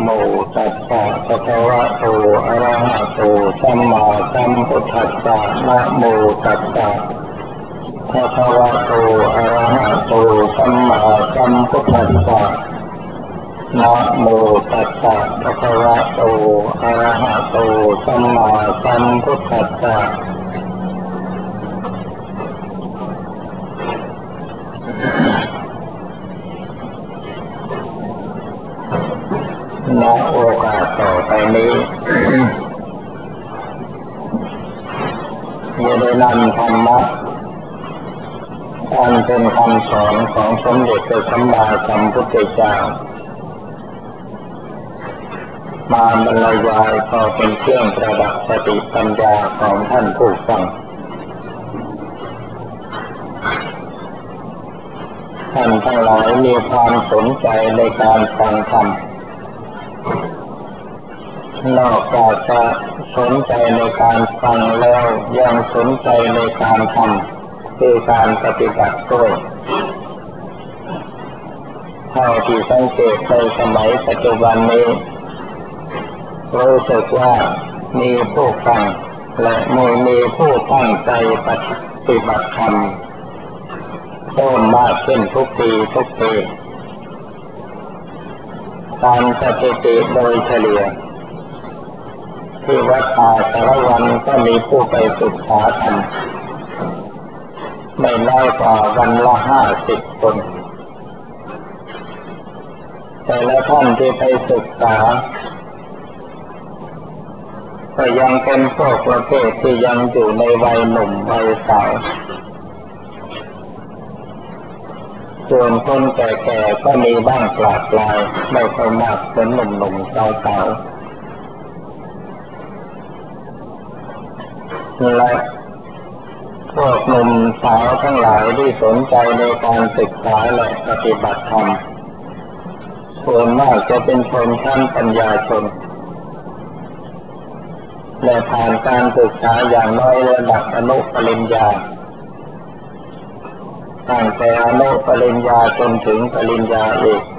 โมตัสสะภะคะวะโตอะระหะโตสัมมาสัมพุทธัสสะนะโมตัสสะภะคะวะโตอะระหะโตสัมมาสัมพุทธัสสะนะโมตัสสะภะคะวะโตอะระหะโตสัมมาสัมพุทธัสสะณโอกาสต่อไปนี้จะได้นำธรรมะอันเป็นคำสอนของสมเด็จพระสัมมาสัมพุทธเจ้ามาบรรยายก็เป็นเครื่องประดับสติปัญญาของท่านผู้ฟังท่านทั้งหลายมีความสนใจในการฟังธรรมนอกจากจะสนใจในการฟังแล้วยังสนใจในการทำคือการปฏิบัติด้วยเท่าที่สังเกตในสมัยปัจจุบันนี้รู้สึกว่ามีผู้ฟังและมีผู้ตั้งใจปฏิบัติธรรมเพิ่มมากขึ้นทุกปีตามสถิติโดยเฉลี่ยที่วัดป่าสารวันก็มีผู้ไปศึกษาธรรมไม่น้อยกว่าวันละ50 คนแต่ละท่านที่ไปศึกษาก็ยังเป็นพวกประเภทที่ยังอยู่ในวัยหนุ่มวัยสาวส่วนคนแก่ๆก็มีบ้างปลาปลายไม่ค่อยมากเป็นหนุ่มๆสาวๆและพวกหนุ่มสาวทั้งหลายที่สนใจในการศึกษาและปฏิบัติธรรมส่วนมากจะเป็นชนชั้นปัญญาชนและผ่านการศึกษาอย่างน้อยระดับอนุปริญญาตั้งแต่อนุปริญญาจนถึงปริญญาเอก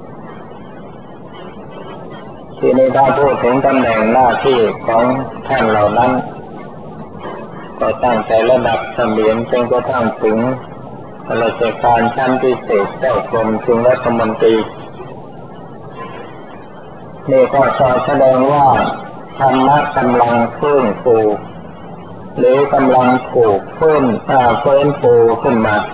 ที่นี้ถ้าพูดถึงตำแหน่งหน้าที่ของท่านเหล่านั้นก็ตั้งแต่ระดับเสมียนจนกระทั่งถึงราชการชั้นพิเศษเจ้ากรมถึงรัฐมนตรีนี่ก็แสดงว่าธรรมะกำลังฟื้นฟูหรือกำลังถูกฟื้นฟูขึ้นมา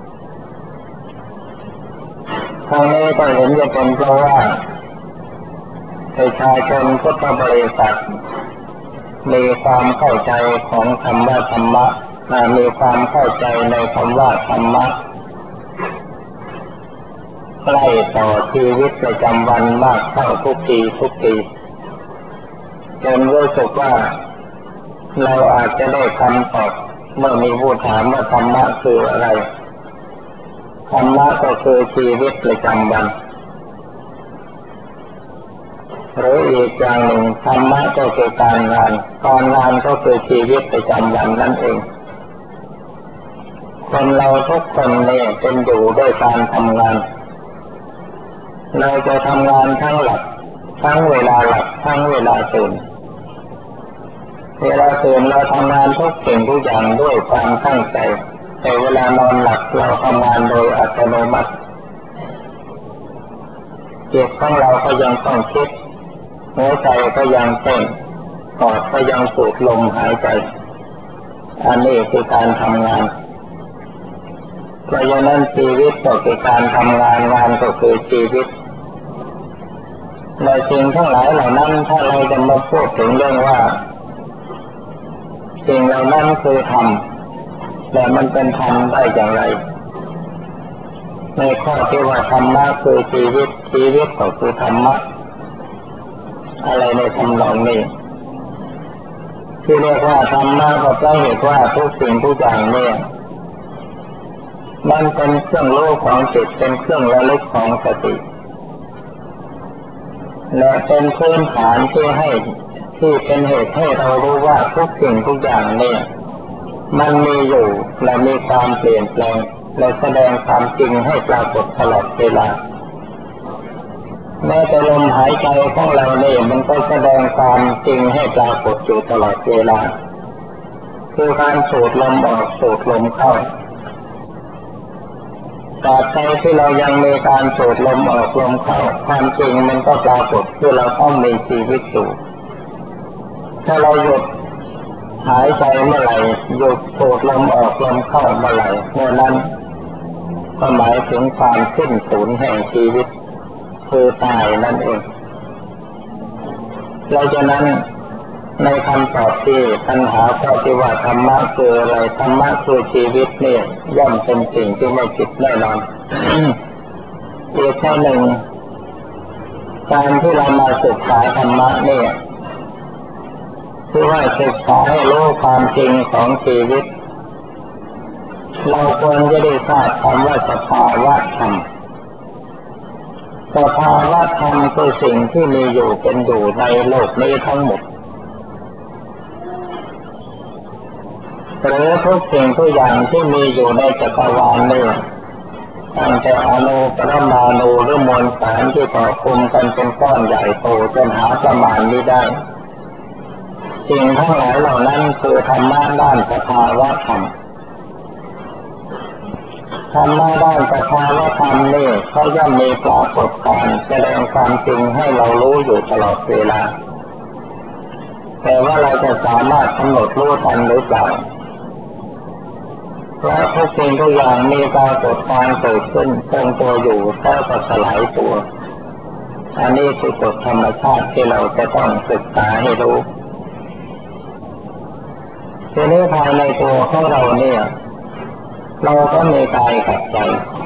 ทางนี้ก็เห็นจะเป็นเพราะว่าประชาชนพุทธบริษัทมีความเข้าใจของธรรมะมีความเข้าใจในคำว่าธรรมะใกล้ต่อชีวิตประจำวันมากเข้าทุกทีจนรู้สึกว่าเราอาจจะได้คำตอบเมื่อมีผู้ถามว่าธรรมะคืออะไรธรรมะก็คือชีวิตประจำวันหรืออีกอย่างหนึ่งธรรมะก็คือการงานก็คือชีวิตประจำวันนั่นเองคนเราทุกคนเนี่ยเป็นอยู่ด้วยการทำงานเราจะทำงานทั้งหลับทั้งเวลาหลับทั้งเวลาตื่นเราทำงานทุกสิ่งทุกอย่างด้วยความตั้งใจแต่เวลานอนหลับเราทำงานโดยอัตโนมัติจิตของเราก็ยังต้องคิดหัวใจก็ยังเต้นปอดก็ยังสูดลมหายใจอันนี้คือการทำงานเพราะฉะนั้นชีวิตก็คือการทำงานก็คือชีวิตในสิ่งทั้งหลายเหล่านั้นถ้าเราจะมาพูดถึงเรื่องว่าสิ่งเหล่านั้นคือธรรมแต่มันเป็นธรรมได้อย่างไรในข้อที่ว่าธรรมะคือชีวิตก็คือธรรมะอะไรในทำนองนี้ที่เรียกว่าธรรมะก็เพราะเหตุว่าทุกสิ่งทุกอย่างเนี่ยมันเป็นเครื่องรู้ของจิตเป็นเครื่องระลึกของสติและเป็นพื้นฐานที่เป็นเหตุให้เรารู้ว่าทุกสิ่งทุกอย่างเนี่ยมันมีอยู่และมีความเปลี่ยนแปลงและแสดงความจริงให้ปรากฏตลอดเวลาแม้แต่ลมหายใจของเราเนี่ยมันก็แสดงความจริงให้ปรากฏอยู่ตลอดเวลาคือการสูดลมออกสูดลมเข้าตราบใดที่เรายังมีการสูดลมออกลมเข้าความจริงมันก็ปรากฏที่เราต้องมีชีวิตอยู่ถ้าเราหยุดหายใจเมื่อไหร่หยุดสูดลมออกลมเข้าเมื่อไหร่เมื่อนั้นก็หมายถึงความสิ้นสูญแห่งชีวิตคือตายนั่นเองเราจะนั้นในคำตอบที่ปัญหาข้อที่ว่าธรรมะคืออะไรธรรมะคือชีวิตเนี่ยย่อมเป็นสิ่งที่ไม่ผิดแน่นอน อีกข้อหนึ่งการที่เรามาศึกษาธรรมะเนี่ยคือว่าศึกษาให้รู้ความจริงของชีวิตเราควรจะได้ทราบคำว่าสภาวะธรรมสภาวะธรรมคือสิ่งที่มีอยู่เป็นอยู่ในโลกนี้ทั้งหมดหรือทุกสิ่งทุกอย่างที่มีอยู่ในจักรวาลนี้ตั้งแต่อนุปรมาณูหรือมวลสารที่ก่อคลุมกันเป็นก้อนใหญ่โตจนหาประมาณไม่ได้สิ่งทั้งหลายเหล่านั้นคือธรรมะด้านสภาวะธรรมธรรมะด้านสภาวะธรรมนี่เขาย่อมมีปรากฏการแสดงความจริงให้เรารู้อยู่ตลอดเวลาแต่ว่าเราจะสามารถกำหนดรู้ทันหรือเปล่าเพราะทุกสิ่งทุกอย่างมีปรากฏการเกิดขึ้นทรงตัวอยู่แล้วก็สลายตัวอันนี้คือกฎธรรมชาติที่เราจะต้องศึกษาให้รู้ทีนี้ภายในตัวของเราเนี่ยเราก็มีกายกับใจ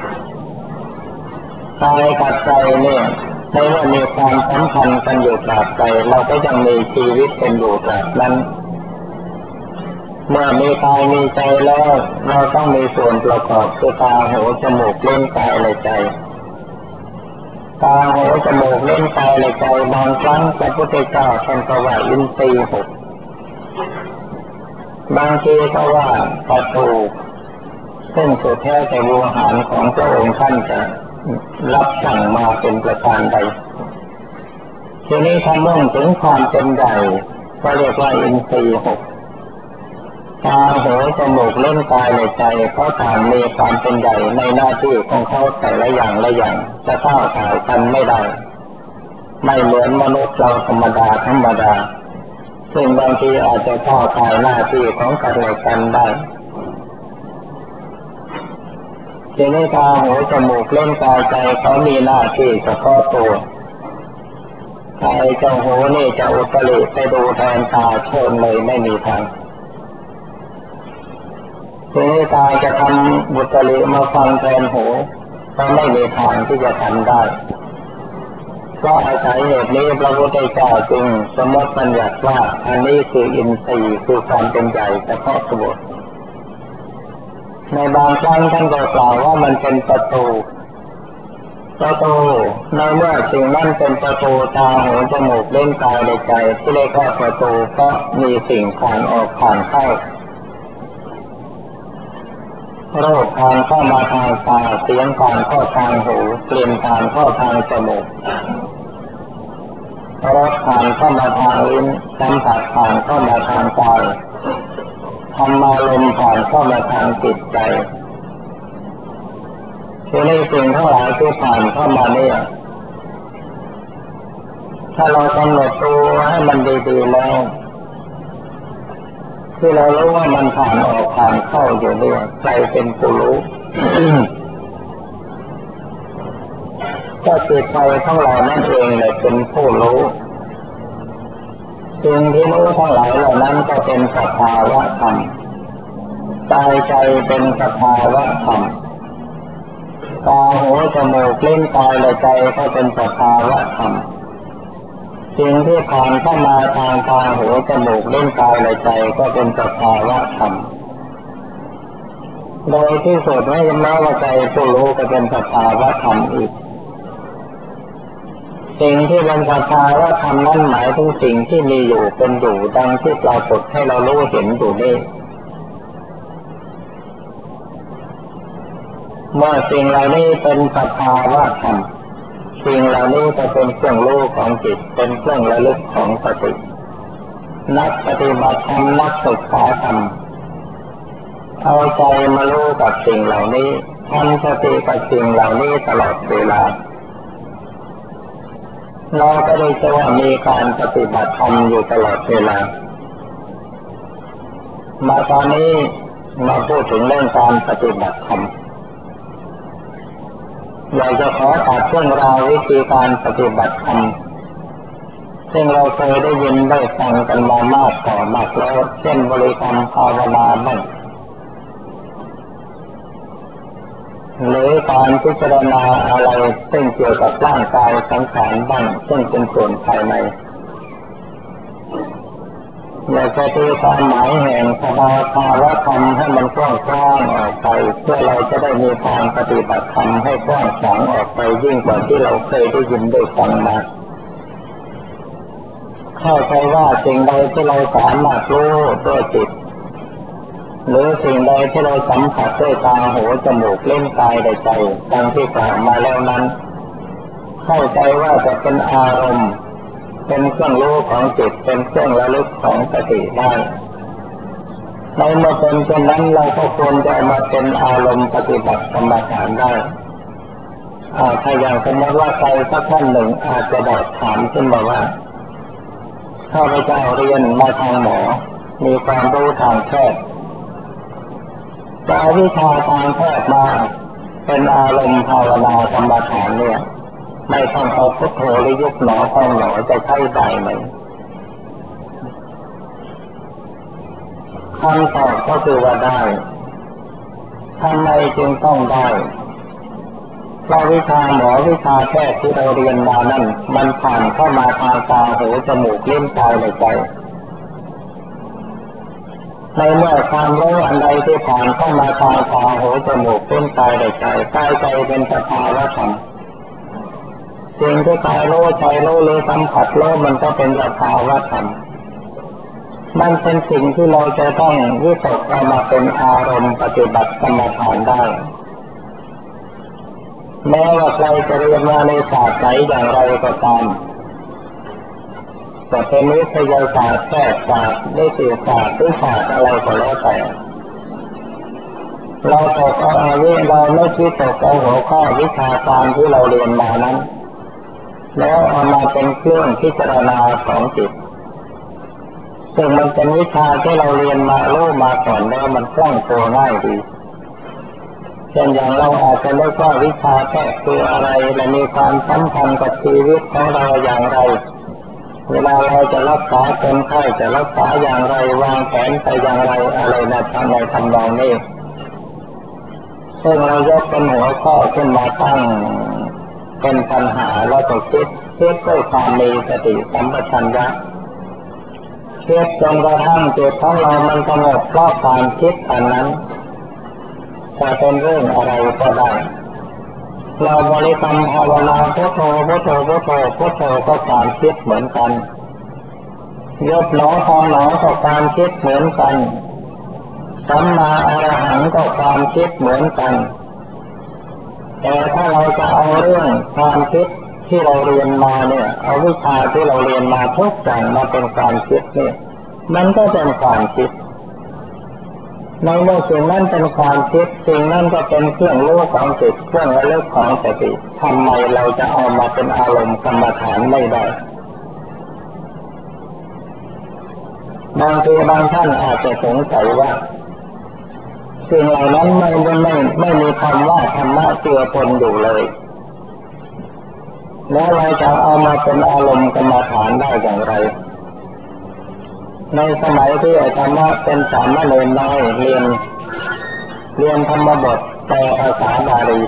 กายกับใจเนี่ยในเมื่อมีความสัมพันธ์กันอยู่ตราบใดเราก็ยังมีชีวิตเป็นอยู่ตราบนั้นเมื่อมีกายมีใจแล้วเราต้องมีส่วนประกอบคือตาหูจมูกลิ้นกายและใจตาหูจมูกลิ้นกายและใจบางครั้งพระพุทธเจ้าท่านก็ว่าอินทรีย์หกบางทีก็ว่าประตูซึ่งสุดแท้แต่วิหารของพระองค์ท่านจะรับสั่งมาเป็นประการใดทีนี้ถ้ามุ่งถึงความเป็นใหญ่ก็เรียกว่าอินทรีย์หกตาหูจมูกลิ้นกายและใจเขาต่างมีความเป็นใหญ่ในหน้าที่ของเขาแต่ละอย่างละอย่างจะก้าวถ่ายกันไม่ได้ไม่เหมือนมนุษย์เราธรรมดาซึ่งบางทีอาจจะก้าวถ่ายหน้าที่ของกันและกันได้ทีนี้ตาหูจมูกลิ้นกายใจเขามีหน้าที่เฉพาะตัวใครเจ้าหูนี่จะอุตริไปดูแทนตาเชิญเลยไม่มีทางทีนี้ตาจะทำอุตริมาฟังแทนหูก็ไม่มีทางที่จะทำได้เพราะอาศัยเหตุนี้พระพุทธเจ้าจึงสมมติบัญญัติว่าอันนี้คืออินทรีย์คือความเป็นใหญ่เฉพาะตัวในบางครั้งท่านก็กล่าวว่ามันเป็นประตูในเมื่อสิ่งนั้นเป็นประตูตาหูจมูกลิ้นกายและใจที่เรียกว่าประตูก็มีสิ่งผ่านออกผ่านเข้าโรคผ่านเข้ามาทางตาเสียงผ่านเข้าทางหูกลิ่นผ่านเข้าทางจมูกรสผ่านเข้ามาทางลิ้นสัมผัสผ่านเข้ามาทางกายธรรมารมณ์ผ่านเข้ามาทางจิตใจทีนี้สิ่งทั้งหลายที่ผ่านเข้ามาเนี่ยถ้าเรากำหนดตัวให้มันดีๆแล้วที่เรารู้ว่ามันผ่านออกผ่านเข้าอยู่เนี่ยใครเป็นผู้รู้ ก็จิตใจของเรานั่นเองแหละเป็นผู้รู้สิ่งที่รู้ทั้งหลายเหล่านั้นก็เป็นสภาวะธรรมกายใจเป็นสภาวะธรรมตาหูจมูกลิ้นกายและใจก็เป็นสภาวะธรรมสิ่งที่ผ่านเข้ามาทางตาหูจมูกลิ้นกายและใจก็เป็นสภาวะธรรมโดยที่สุดให้แม้ว่าใจผู้รู้ก็เป็นสภาวะธรรมอีกสิ่งที่เป็นสภาวะธรรมนั้นหมายถึงสิ่งที่มีอยู่เป็นอยู่ดังที่ปรากฏให้เรารู้เห็นอยู่นี่เมื่อสิ่งเหล่านี้เป็นสภาวะธรรมสิ่งเหล่านี้ก็เป็นเครื่องรู้ของจิตเป็นเครื่องระลึกของสตินักปฏิบัติธรรมนักศึกษาธรรมเอาใจมารู้กับสิ่งเหล่านี้ทำสติกับสิ่งเหล่านี้ตลอดเวลาเราก็ได้จะว่ามีการปฏิบัติธรรมอยู่ตลอดเวลามาตอนนี้มาพูดถึงเรื่องการปฏิบัติธรรมอยากจะขอตัดเรื่องราววิธีการปฏิบัติธรรมซึ่งเราเคยได้ยินได้ฟังกันมามากต่อมากแล้วเช่นบริกรรมภาวนาบ้างหรือการพิจารณาอะไรซึ่งเกี่ยวกับร่างกายสังขารบ้างซึ่งเป็นส่วนภายในอยากจะตีความหมายแห่งสภาวะธรรมให้มันกว้างออกไปเพื่อเราจะได้มีทางปฏิบัติธรรมให้กว้างขวางออกไปยิ่งกว่าที่เราเคยได้ยินได้ฟังมาเข้าใจว่าสิ่งใดที่เราสามารถรู้ด้วยจิตหรือสิ่งใดที่เราสัมผัสด้วยตาหูจมูกลิ้นกายใจดังที่กล่าวมาแล้วนั้นเข้าใจว่าจะเป็นอารมณ์เป็นเครื่องรู้ของจิตเป็นเครื่องระลึกของสติได้ในเมื่อเป็นเช่นนั้นเราก็ควรจะมาเป็นอารมณ์ปฏิบัติกรรมฐานได้ถ้าอย่างสมมติว่าใครสักท่านหนึ่งอาจจะได้ถามขึ้นมาว่าข้าพเจ้าเรียนมาทางหมอมีความรู้ทางแพทย์จะเอาวิชาทางแพทย์มาเป็นอารมณ์ภาวนากรรมฐานเนี่ยไม่ต้องเอาพุทโธหรือยุบหนอพองหนอจะใช้ได้ไหมคำตอบก็คือว่าได้ทำไมจึงต้องได้เพราะวิชาหมอวิชาแพทย์ที่เราเรียนมานั้นมันผ่านเข้ามาทางตาหูจมูกลิ้นกายใจในเมื่อความรู้อันใดที่ผ่านเข้ามาทางตาหูจมูกลิ้นกายใจกายใจเป็นสภาวะธรรมสิ่งที่กายรู้ใจรู้หรือสัมผัสรู้มันก็เป็นสภาวะธรรมมันเป็นสิ่งที่เราจะต้องวิตกเอามาเป็นอารมณ์ปฏิบัติกรรมฐานได้แม้ว่าใครจะเรียนมาในศาสตร์ไหนอย่างไรก็ตามจะเป็นวิทยาศาสตร์แพทยศาสตร์นิติศาสตร์หรือศาสตร์อะไรก็แล้วแต่เราตกเอาเราไม่คิดตกเอาหัวข้อวิชาการที่เราเรียนมานั้นแล้วเอามาเป็นเครื่องพิจารณาของจิตซึ่งมันเป็นวิชาที่เราเรียนมารู้มาก่อนแล้วมันคล่องตัวง่ายดีเช่นอย่างเราอาจจะรู้ว่าวิชาแพทย์คืออะไรและมีความสำคัญกับชีวิตของเราอย่างไรเวลาเราจะรักษาคนไข้จะรักษาอย่างไรวางแผนไปอย่างไรอะไรในทำนองนี้ซึ่งเรายกเป็นหัวข้อขึ้นมาตั้งเป็นปัญหาแล้วก็คิดด้วยความมีสติสัมปชัญญะคิดจนกระทั่งจิตของเรามันสงบเพราะความคิดอันนั้นจะเป็นเรื่องอะไรก็ได้เราบริกรรมภาวนาพุทโธพุทโธพุทโธพุทโธก็ความคิดเหมือนกันยกหนอพองหนอก็ความคิดเหมือนกันสัมมาอรหังก็ความคิดเหมือนกันแต่ถ้าเราจะเอาเรื่องความคิดที่เราเรียนมาเนี่ยเอาวิชาที่เราเรียนมาทุกอย่างมาเป็นความคิดเนี่ยมันก็เป็นความคิดในเมื่อสิ่งนั้นเป็นความคิดสิ่งนั้นก็เป็นเครื่องรู้ของจิตเครื่องระลึกของสติทำไมเราจะเอามาเป็นอารมณ์กรรมฐานไม่ได้บางทีบางท่านอาจจะสงสัยว่าสิ่งเหล่านั้นไม่มีคำว่าธรรมะเจือปนอยู่เลยแล้วเราจะเอามาเป็นอารมณ์กรรมฐานได้อย่างไรในสมัยที่อาตมาเป็นสามเณรน้อยเรียนธรรมบทแต่ภาษาบาลี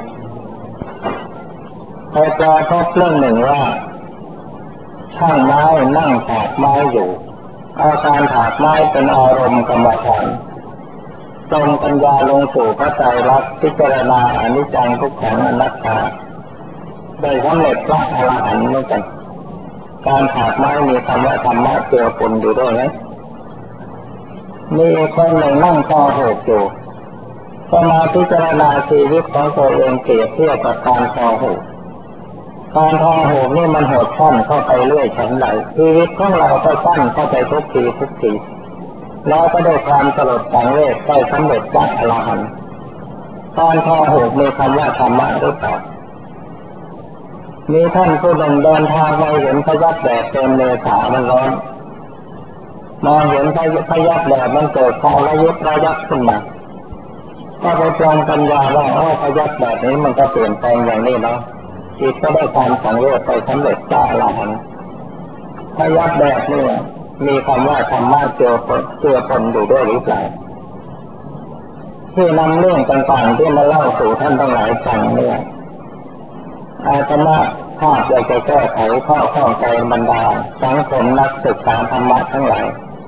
พอจะพบเรื่องหนึ่งว่าช่างไม้นั่งถากไม้อยู่เอาการถากไม้เป็นอารมณ์กรรมฐานตรงปัญญาลงสู่พระไตรลักษณ์พิจารณาอนิจจังทุกขังอนัตตาได้สำเร็จพระอรหันต์เหมือนกันการถากไม้มีคำว่าธรรมะเจือปนอยู่ด้วยไหมมีคนหนึ่งนั่งคอหกอยู่ก็มาพิจารณาชีวิตของตัวเองเปรียบเทียบกับการคอหกการทางโหดนี่มันโหดสั้นเข้าไปเรื่อยฉันใดชีวิตของเราก็สั้นเข้าไปทุกทีแล้วก็ได้ความสลดสังเวชได้สำเร็จพระอรหันต์การทางโหดมีคำว่าธรรมะหรือเปล่ามีท่านผู้หนึ่งเดินทางไปเห็นพยัคฆ์แดดเป็นเมษามันร้อนมองเห็นพยัคฆ์แดดมันเกิดความระยิบระยับขึ้นมาก็ไปปรองปัญญาว่าพยัคฆ์แดดนี้มันก็เปลี่ยนแปลงอย่างนี้เนาะจิตก็ได้ความสังเวชไปสำเร็จพระอรหันต์พยัคฆ์แดดนี่มีคำว่าธรรมะเจือปนอยู่ด้วยหรือเปล่าที่นำเรื่องต่างๆที่มาเล่าสู่ท่านทั้งหลายฟังเนี่ยอาตมาภาพอยากจะแก้ไขข้อข้องใจบรรดาสังคมนักศึกษาธรรมะทั้งหลาย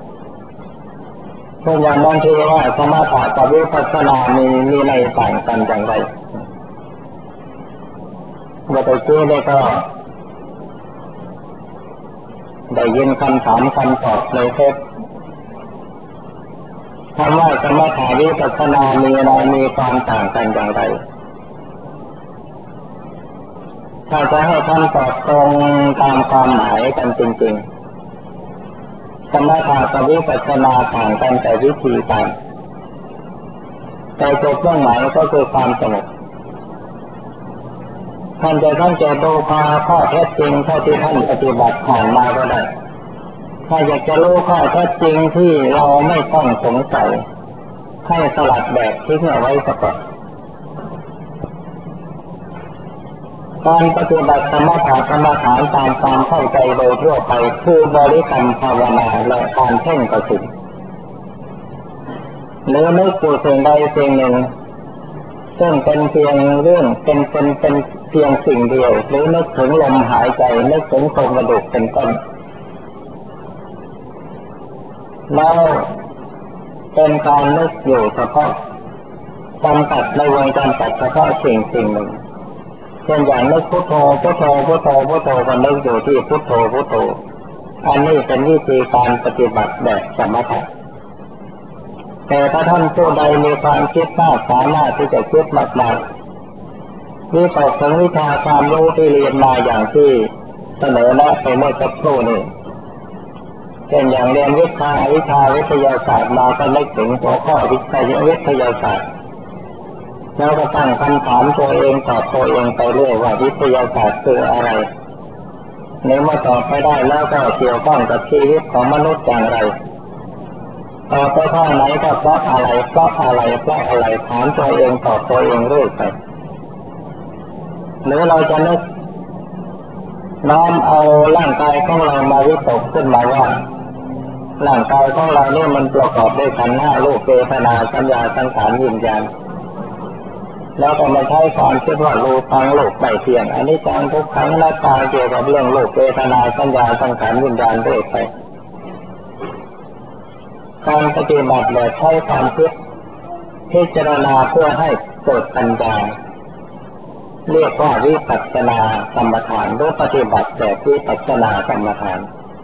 เพราะอย่างบางทีว่าสมถะกับวิปัสสนามีในต่างกันอย่างไรเมื่อตะกี้ได้ก็ได้ยินคำถามคำตอบในเทปคำว่าสมถะวิปัสสนามีความต่างกันอย่างไรถ้าจะให้ท่านตอบตรงตามความหมายกันจริงๆสมถะกับวิปัสสนาต่างกันแต่วิธีการแต่จุดมุ่งหมายก็คือความสงบท่านจะต้องเจอดูข้อเท็จจริงเท่าที่ท่านปฏิบัติผ่านมาก็ได้ถ้าอยากจะรู้ข้อเท็จจริงที่เราไม่ต้องสงสัยให้สลัดแบบทิ้งเอาไว้ซะก่อนการปฏิบัติสมถะกรรมฐานตามความเข้าใจโดยทั่วไปคือบริกรรมภาวนาและการเพ่งกสิณหรือนึกอยู่สิ่งใดสิ่งหนึ่งซึ่งเป็นเพียงเรื่องเป็นเพียงสิ่งเดียวหรือนึกถึงลมหายใจนึกถึงโครงกระดูกเป็นต้นแล้วเป็นการนึกอยู่เฉพาะจำกัดในวงจำกัดเฉพาะสิ่งหนึ่งเช่นอย่างนึกพุทโธพุทโธพุทโธพุทโธก็นึกอยู่ที่พุทโธพุทโธอันนี้เป็นวิธีการปฏิบัติแบบสมถะแต่ถ้าท่านผู้ใดมีความคิดมากสามารถที่จะคิดมากๆมีตกถึงวิชาความรู้ที่เรียนมาอย่างที่เสนอแนะไปเมื่อสักครู่นี้เช่นอย่างเรียนวิชาวิทยาศาสตร์มาก็นึกถึงหัวข้อวิทยาศาสตร์แล้วก็ตั้งคำถามตัวเองตอบตัวเองไปเรื่อยว่าวิทยาศาสตร์คืออะไรในเมื่อตอบไม่ได้แล้วก็เกี่ยวข้องกับชีวิตของมนุษย์อย่างไรตอบไปข้อไหนก็เพราะอะไรถามตัวเองตอบตัวเองเรื่อยไปหรือเราจะนึกน้อมเอาร่างกายของเรามาวิตกขึ้นมาว่าร่างกายของเราเนี่ยมันประกอบด้วยขันธ์ห้ารูปเวทนาสัญญาสังขารวิญญาณแล้วก็มาใช้ความคิดว่ารูปังโลกไม่เที่ยงอนิจจังทุกขังอนัตตาเกี่ยวกับเรื่องโลกเวทนาสัญญาสังขารวิญญาณด้วยไปการปฏิบัติแบบใช้ความคิดพิจารณาเพื่อให้เกิดปัญญาเรียกว่าวิปัสสนากรรมฐานหรือปฏิบัติแบบวิปัสสนากรรมฐาน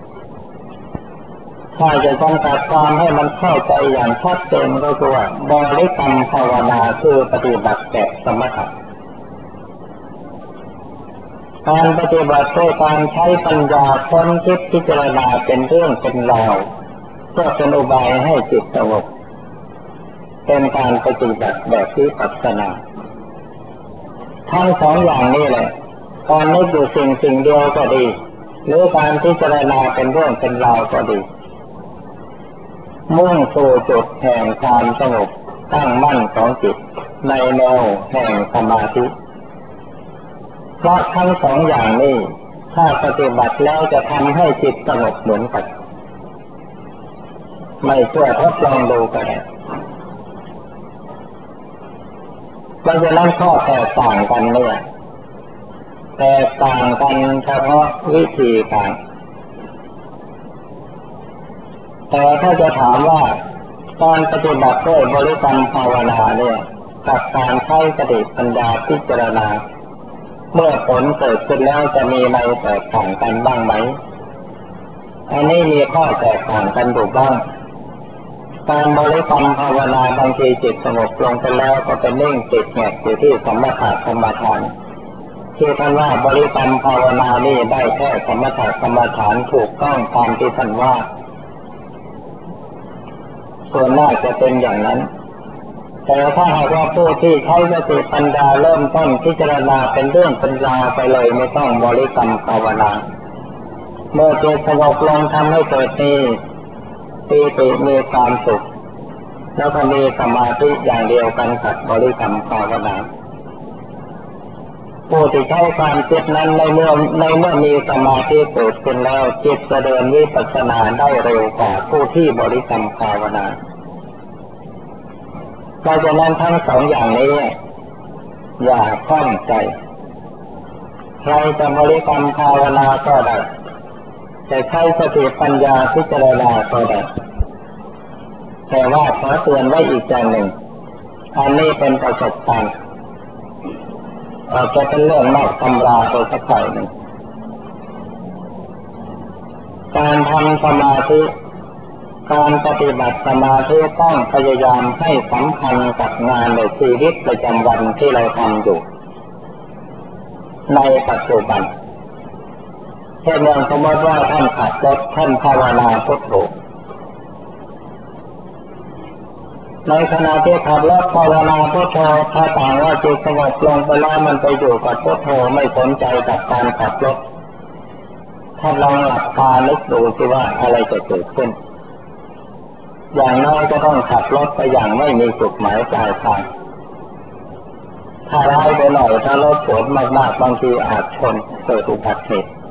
ถ้าจะต้องการความให้มันเข้าใจอย่างชัดเจนก็คือว่าบริกรรมภาวนาคือปฏิบัติแบบสมถะการปฏิบัติด้วยการใช้ปัญญาค้นคิดพิจารณาเป็นเรื่องเป็นราวเพื่อเป็นอุบายให้จิตสงบเป็นการปฏิบัติแบบวิปัสสนาทั้งสองอย่างนี้แหละการนึกอยู่สิ่งเดียวก็ดีหรือการพิจารณาเป็นเรื่องเป็นราวก็ดีมุ่งสู่จุดแห่งความสงบตั้งมั่นของจิตในแนวแห่งสมาธิเพราะทั้งสองอย่างนี้ถ้าปฏิบัติแล้วจะทำให้จิตสงบเหมือนกันไม่เชื่อทดลองดูก็ได้เพราะฉะนั้นข้อแตกต่างกันเนี่ยแตกต่างกันเฉพาะวิธีการแต่ถ้าจะถามว่าการปฏิบัติด้วยบริกรรมภาวนาเนี่ยกับการใช้สติปัญญาพิจารณาเมื่อผลเกิดขึ้นแล้วจะมีในแตกต่างกันบ้างไหมอันนี้มีข้อแตกต่างกันอยู่บ้างการบริกรรมภาวนาบางทีจิตสงบลงไปแล้วก็จะนิ่งติดแงกอยู่ที่สมถะกรรมฐานที่ท่านว่าบริกรรมภาวนานี่ได้แค่สมถะกรรมฐานถูกต้องตามที่ท่านว่าส่วนมากจะเป็นอย่างนั้นแต่ถ้าหากว่าผู้ที่ใช้สติปัญญาเริ่มต้นพิจารณาเป็นเรื่องเป็นราวไปเลยไม่ต้องบริกรรมภาวนาเมื่อจิตสงบลงทำให้เกิดปีติมีความสุขแล้วก็มีสมาธิอย่างเดียวกันกับบริกรรมภาวนาผู้ที่ใช้ความคิดนั้นในเมื่อมีสมาธิเกิดขึ้นแล้วจิตจะเดินวิปัสสนาได้เร็วกว่าผู้ที่บริกรรมภาวนาเพราะฉะนั้นทั้งสองอย่างนี้อย่าคล่องใจใครจะบริกรรมภาวนาก็ได้แต่ใช้สติปัญญาพิจารณาก็ได้แต่ว่าขอเตือนไว้อีกอย่างหนึ่งอันนี้เป็นประสบการณ์อาจจะเป็นเรื่องนอกตำราไปสักหน่อยหนึ่งการทำสมาธิการปฏิบัติสมาธิต้องพยายามให้สำคัญกับงานในชีวิตประจำวันที่เราทำอยู่ในปัจจุบันเช่นอย่างสมมติว่าท่านขับรถท่านภาวนาพุทโธในขณะที่ขับรถภาวนาพุทโธถ้าต่างว่าจิตสงบลงไปแล้วมันไปอยู่กับพุทโธไม่สนใจกับการขับรถถ้าลองหลับตานึกดูสิว่าอะไรจะเกิดขึ้นอย่างน้อยก็ต้องขับรถไปอย่างไม่มีจุดหมายปลายทางถ้าร้ายไปหน่อยถ้ารถสวนมากๆบางทีอาจชนเกิดอุบัติเหตุ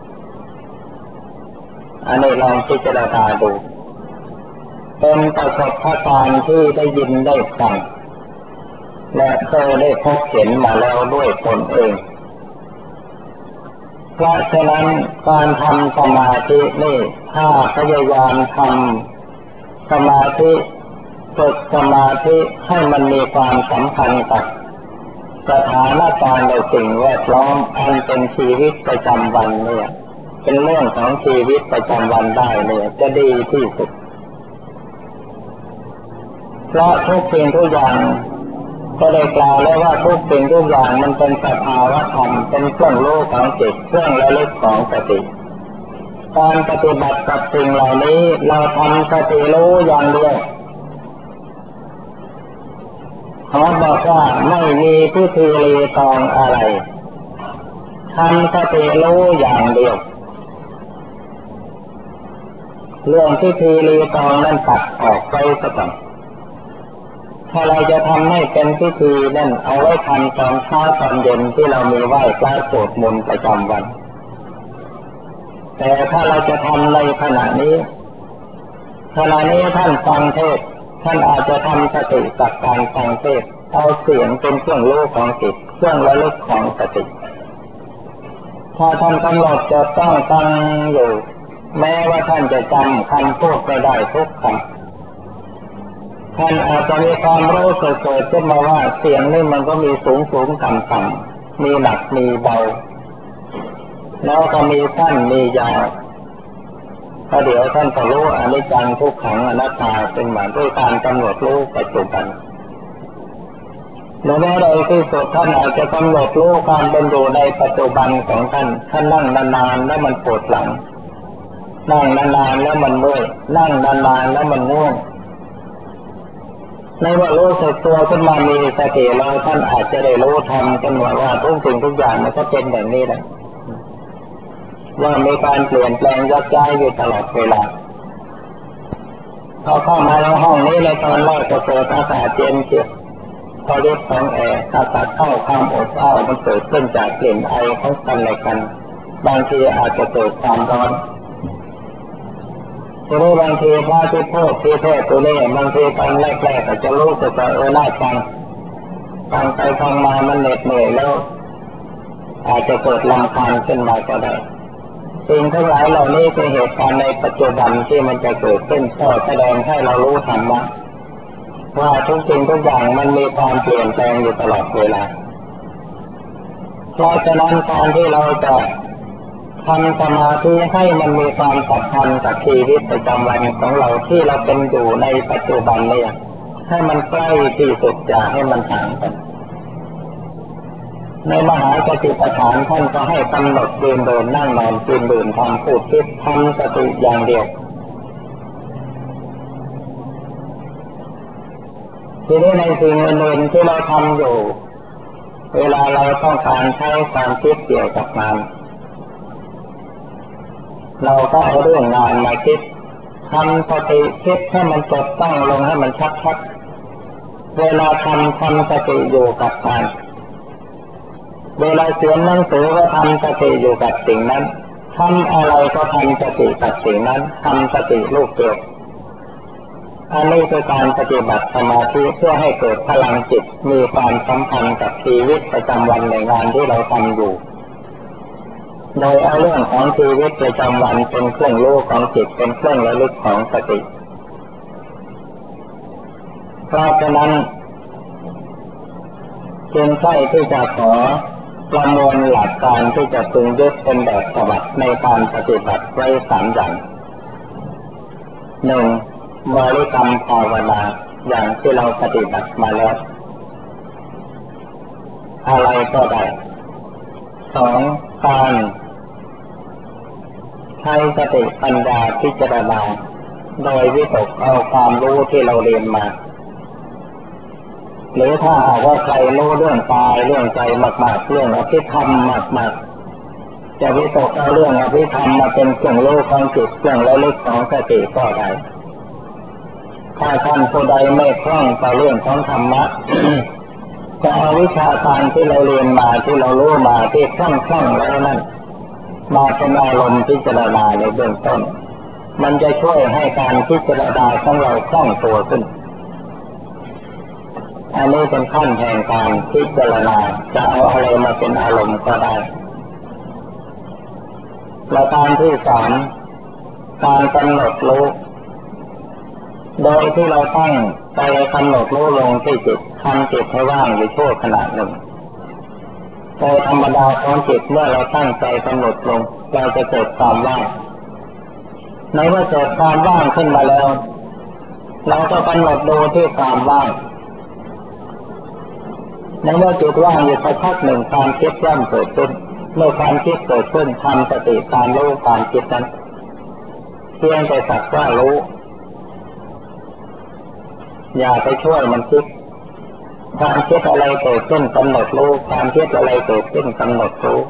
อันนี้ลองพิจารณาดูเป็นประสบการณ์ที่ได้ยินได้ฟังและเคยได้พบเห็นมาแล้วด้วยตนเองเพราะฉะนั้นการทำสมาธินี่ถ้าพยายามทำสมาธิฝึกสมาธิให้มันมีความสัมพันธ์กับสถานการณ์ในสิ่งแวดล้อมอันเป็นชีวิตประจำวันเนี่ยเป็นเรื่องของชีวิตประจำวันได้เนี่ยจะดีที่สุดเพราะทุกสิ่งทุกอย่างก็ได้กล่าวแล้วว่าทุกสิ่งทุกอย่างมันเป็นสภาวะธรรมเป็นเครื่องรู้ของจิตเครื่องระลึกของสติการปฏิบัติกับสิ่งเหล่านี้เราทำสติรู้อย่างเดียวเขาบอกว่าไม่มีพิธีรีตองอะไรทำสติรู้อย่างเดียวเรื่องพิธีรีตองนั้นตัดออกไปซะก่อนถ้าเราจะทำให้เป็นพิธีนั่นเอาไว้ทำตอนเช้าตอนเย็นที่เรามีไหว้พระสวดมนต์ประจำวันแต่ถ้าเราจะทำในขณะนี้ท่านฟังเทศน์ท่านอาจจะทำสติกับการฟังเทศน์เอาเสียงเป็นเครื่องรู้ของจิตเครื่องระลึกของสติถ้าท่านกำหนดจะต้องฟังอยู่แม้ว่าท่านจะจำคำพูดไม่ได้ทุกคำท่านอาจจะมีความรู้สึกเกิดขึ้นมาว่าเสียงนี่มันก็มีสูงสูงต่ำต่ำมีหนักมีเบาแล้วก็มีสั้นมียาวถ้าเดี๋ยวท่านก็รู้อนิจจังทุกขังอนัตตาเป็นหมายด้วยการกำหนดรู้ปัจจุบันในใดที่สุดท่านอาจจะกำหนดรู้ความเป็นอยู่ในปัจจุบันของท่านนั่งนานๆแล้วมันปวดหลังนั่งนานๆแล้วมันเมื่อยนั่งนานๆแล้วมันง่วงในเมื่อรู้สึกตัวขึ้นมามีสติแล้วท่านอาจจะได้รู้ธรรมกันว่าทุกสิ่งทุกอย่างมันก็เป็นแบบนี้แหละว่ามีการเปลี่ยนแปลงยักย้ายอยู่ตลอดเวลาพอเข้ามาในห้องนี้ในตอนแรกก็เกิดอากาศเย็นเฉียบพอเรียกของแอร์อากาศเข้าความอบอ้าวมันเกิดขึ้นจากกลิ่นไอของกันและกันบางทีอาจจะเกิดความร้อนทีนี้บางทีพระที่พูดที่เทศตัวนี้บางทีตอนแรกๆอาจจะรู้สึกว่าน่าฟังไปฟังมามันเหน็ดเหนื่อยแล้วอาจจะเกิดรำคาญขึ้นมาก็ได้สิ่งทั้งหลายเหล่านี้เป็นเหตุการณ์ในปัจจุบันที่มันจะเกิดขึ้นก็แสดงให้เรารู้ธรรมะว่าทุกสิ่งทุกอย่างมันมีความเปลี่ยนแปลงอยู่ตลอดเวลาเพราะฉะนั้นการที่เราจะทำสมาธิให้มันมีความสัมพันธ์กับชีวิตประจำวันของเราที่เราเป็นอยู่ในปัจจุบันเนี่ยให้มันใกล้ที่สุดอย่าให้มันห่างกันในมหาสติปัฏฐานท่านก็ให้กำหนดยืนเดินนั่งนอนกินดื่มทำพูดคิดทำสติอย่างเดียวทีนี้ในสิ่งอื่นๆที่เราทำอยู่เวลาเราต้องการใช้ความคิดเกี่ยวกับงานเราก็เอาเรื่องงานมาคิดทำสติคิดให้มันจดตั้งลงให้มันชัดๆเวลาทำสติอยู่กับงานเวลาเขียนหนังสือก็ทำสติอยู่กับสิ่งนั้นทำอะไรก็ทำสติกับสิ่งนั้นทำสติลูกเดียวอันนี้คือการปฏิบัติสมาธิเพื่อให้เกิดพลังจิตมีความสัมพันธ์กับชีวิตประจำวันในงานที่เราทำอยู่โดยเอาเรื่องของชีวิตประจำวันเป็นเครื่องรู้ของจิตเป็นเครื่องระลึกของสติเพราะฉะนั้นจึงใช่ที่จะขอประมวลหลักการที่จะพึงยึดเป็นแบบฉบับในการปฏิบัติไว้3 อย่าง 1. บริกรรมภาวนาอย่างที่เราปฏิบัติมาแล้วอะไรก็ได้ 2. การใช้สติปัญญาพิจารณาโดยวิตกเอาความรู้ที่เราเรียนมาหรือถ้าหากว่าใครรู้เรื่องกายเรื่องใจมากๆเรื่องอภิธรรมมากๆจะวิตกเอาเรื่องอภิธรรมมาเป็นเครื่องรู้ของจิตเครื่องระลึกของสติก็ได้ถ้าท่านผู้ใดไม่คล่องต่อเรื่องของธรรมะ จะเอาวิชาการที่เราเรียนมาที่เรารู้มาที่คล่องแล้วนั่นมาเป็นอารมณ์พิจารณาในเบื้องต้นมันจะช่วยให้การพิจารณาของเราคล่องตัวขึ้นอันนี้เป็นขั้นแห่งการพิจารณาจะเอาอะไรมาเป็นอารมณ์ก็ได้ประการที่ 3การกำหนดรู้โดยที่เราตั้งใจกำหนดรู้ลงที่จิตทำจิตให้ว่างอยู่ชั่วขณะหนึ่งโดยธรรมดาของจิตเมื่อเราตั้งใจกำหนดลงเราจะเกิดความว่างในเมื่อเกิดความว่างขึ้นมาแล้วเราก็กำหนดดูที่ความว่างในเมื่อจิตว่างอยู่สักพักหนึ่งความคิดย่อมเกิดขึ้นเมื่อความคิดเกิดขึ้นทำสติตามรู้ความคิดนั้นเพียงแต่สักว่ารู้อย่าไปช่วยมันคิดความคิดอะไรเกิดขึ้นกำหนดรู้ความคิดอะไรเกิดขึ้นกำหนดรู้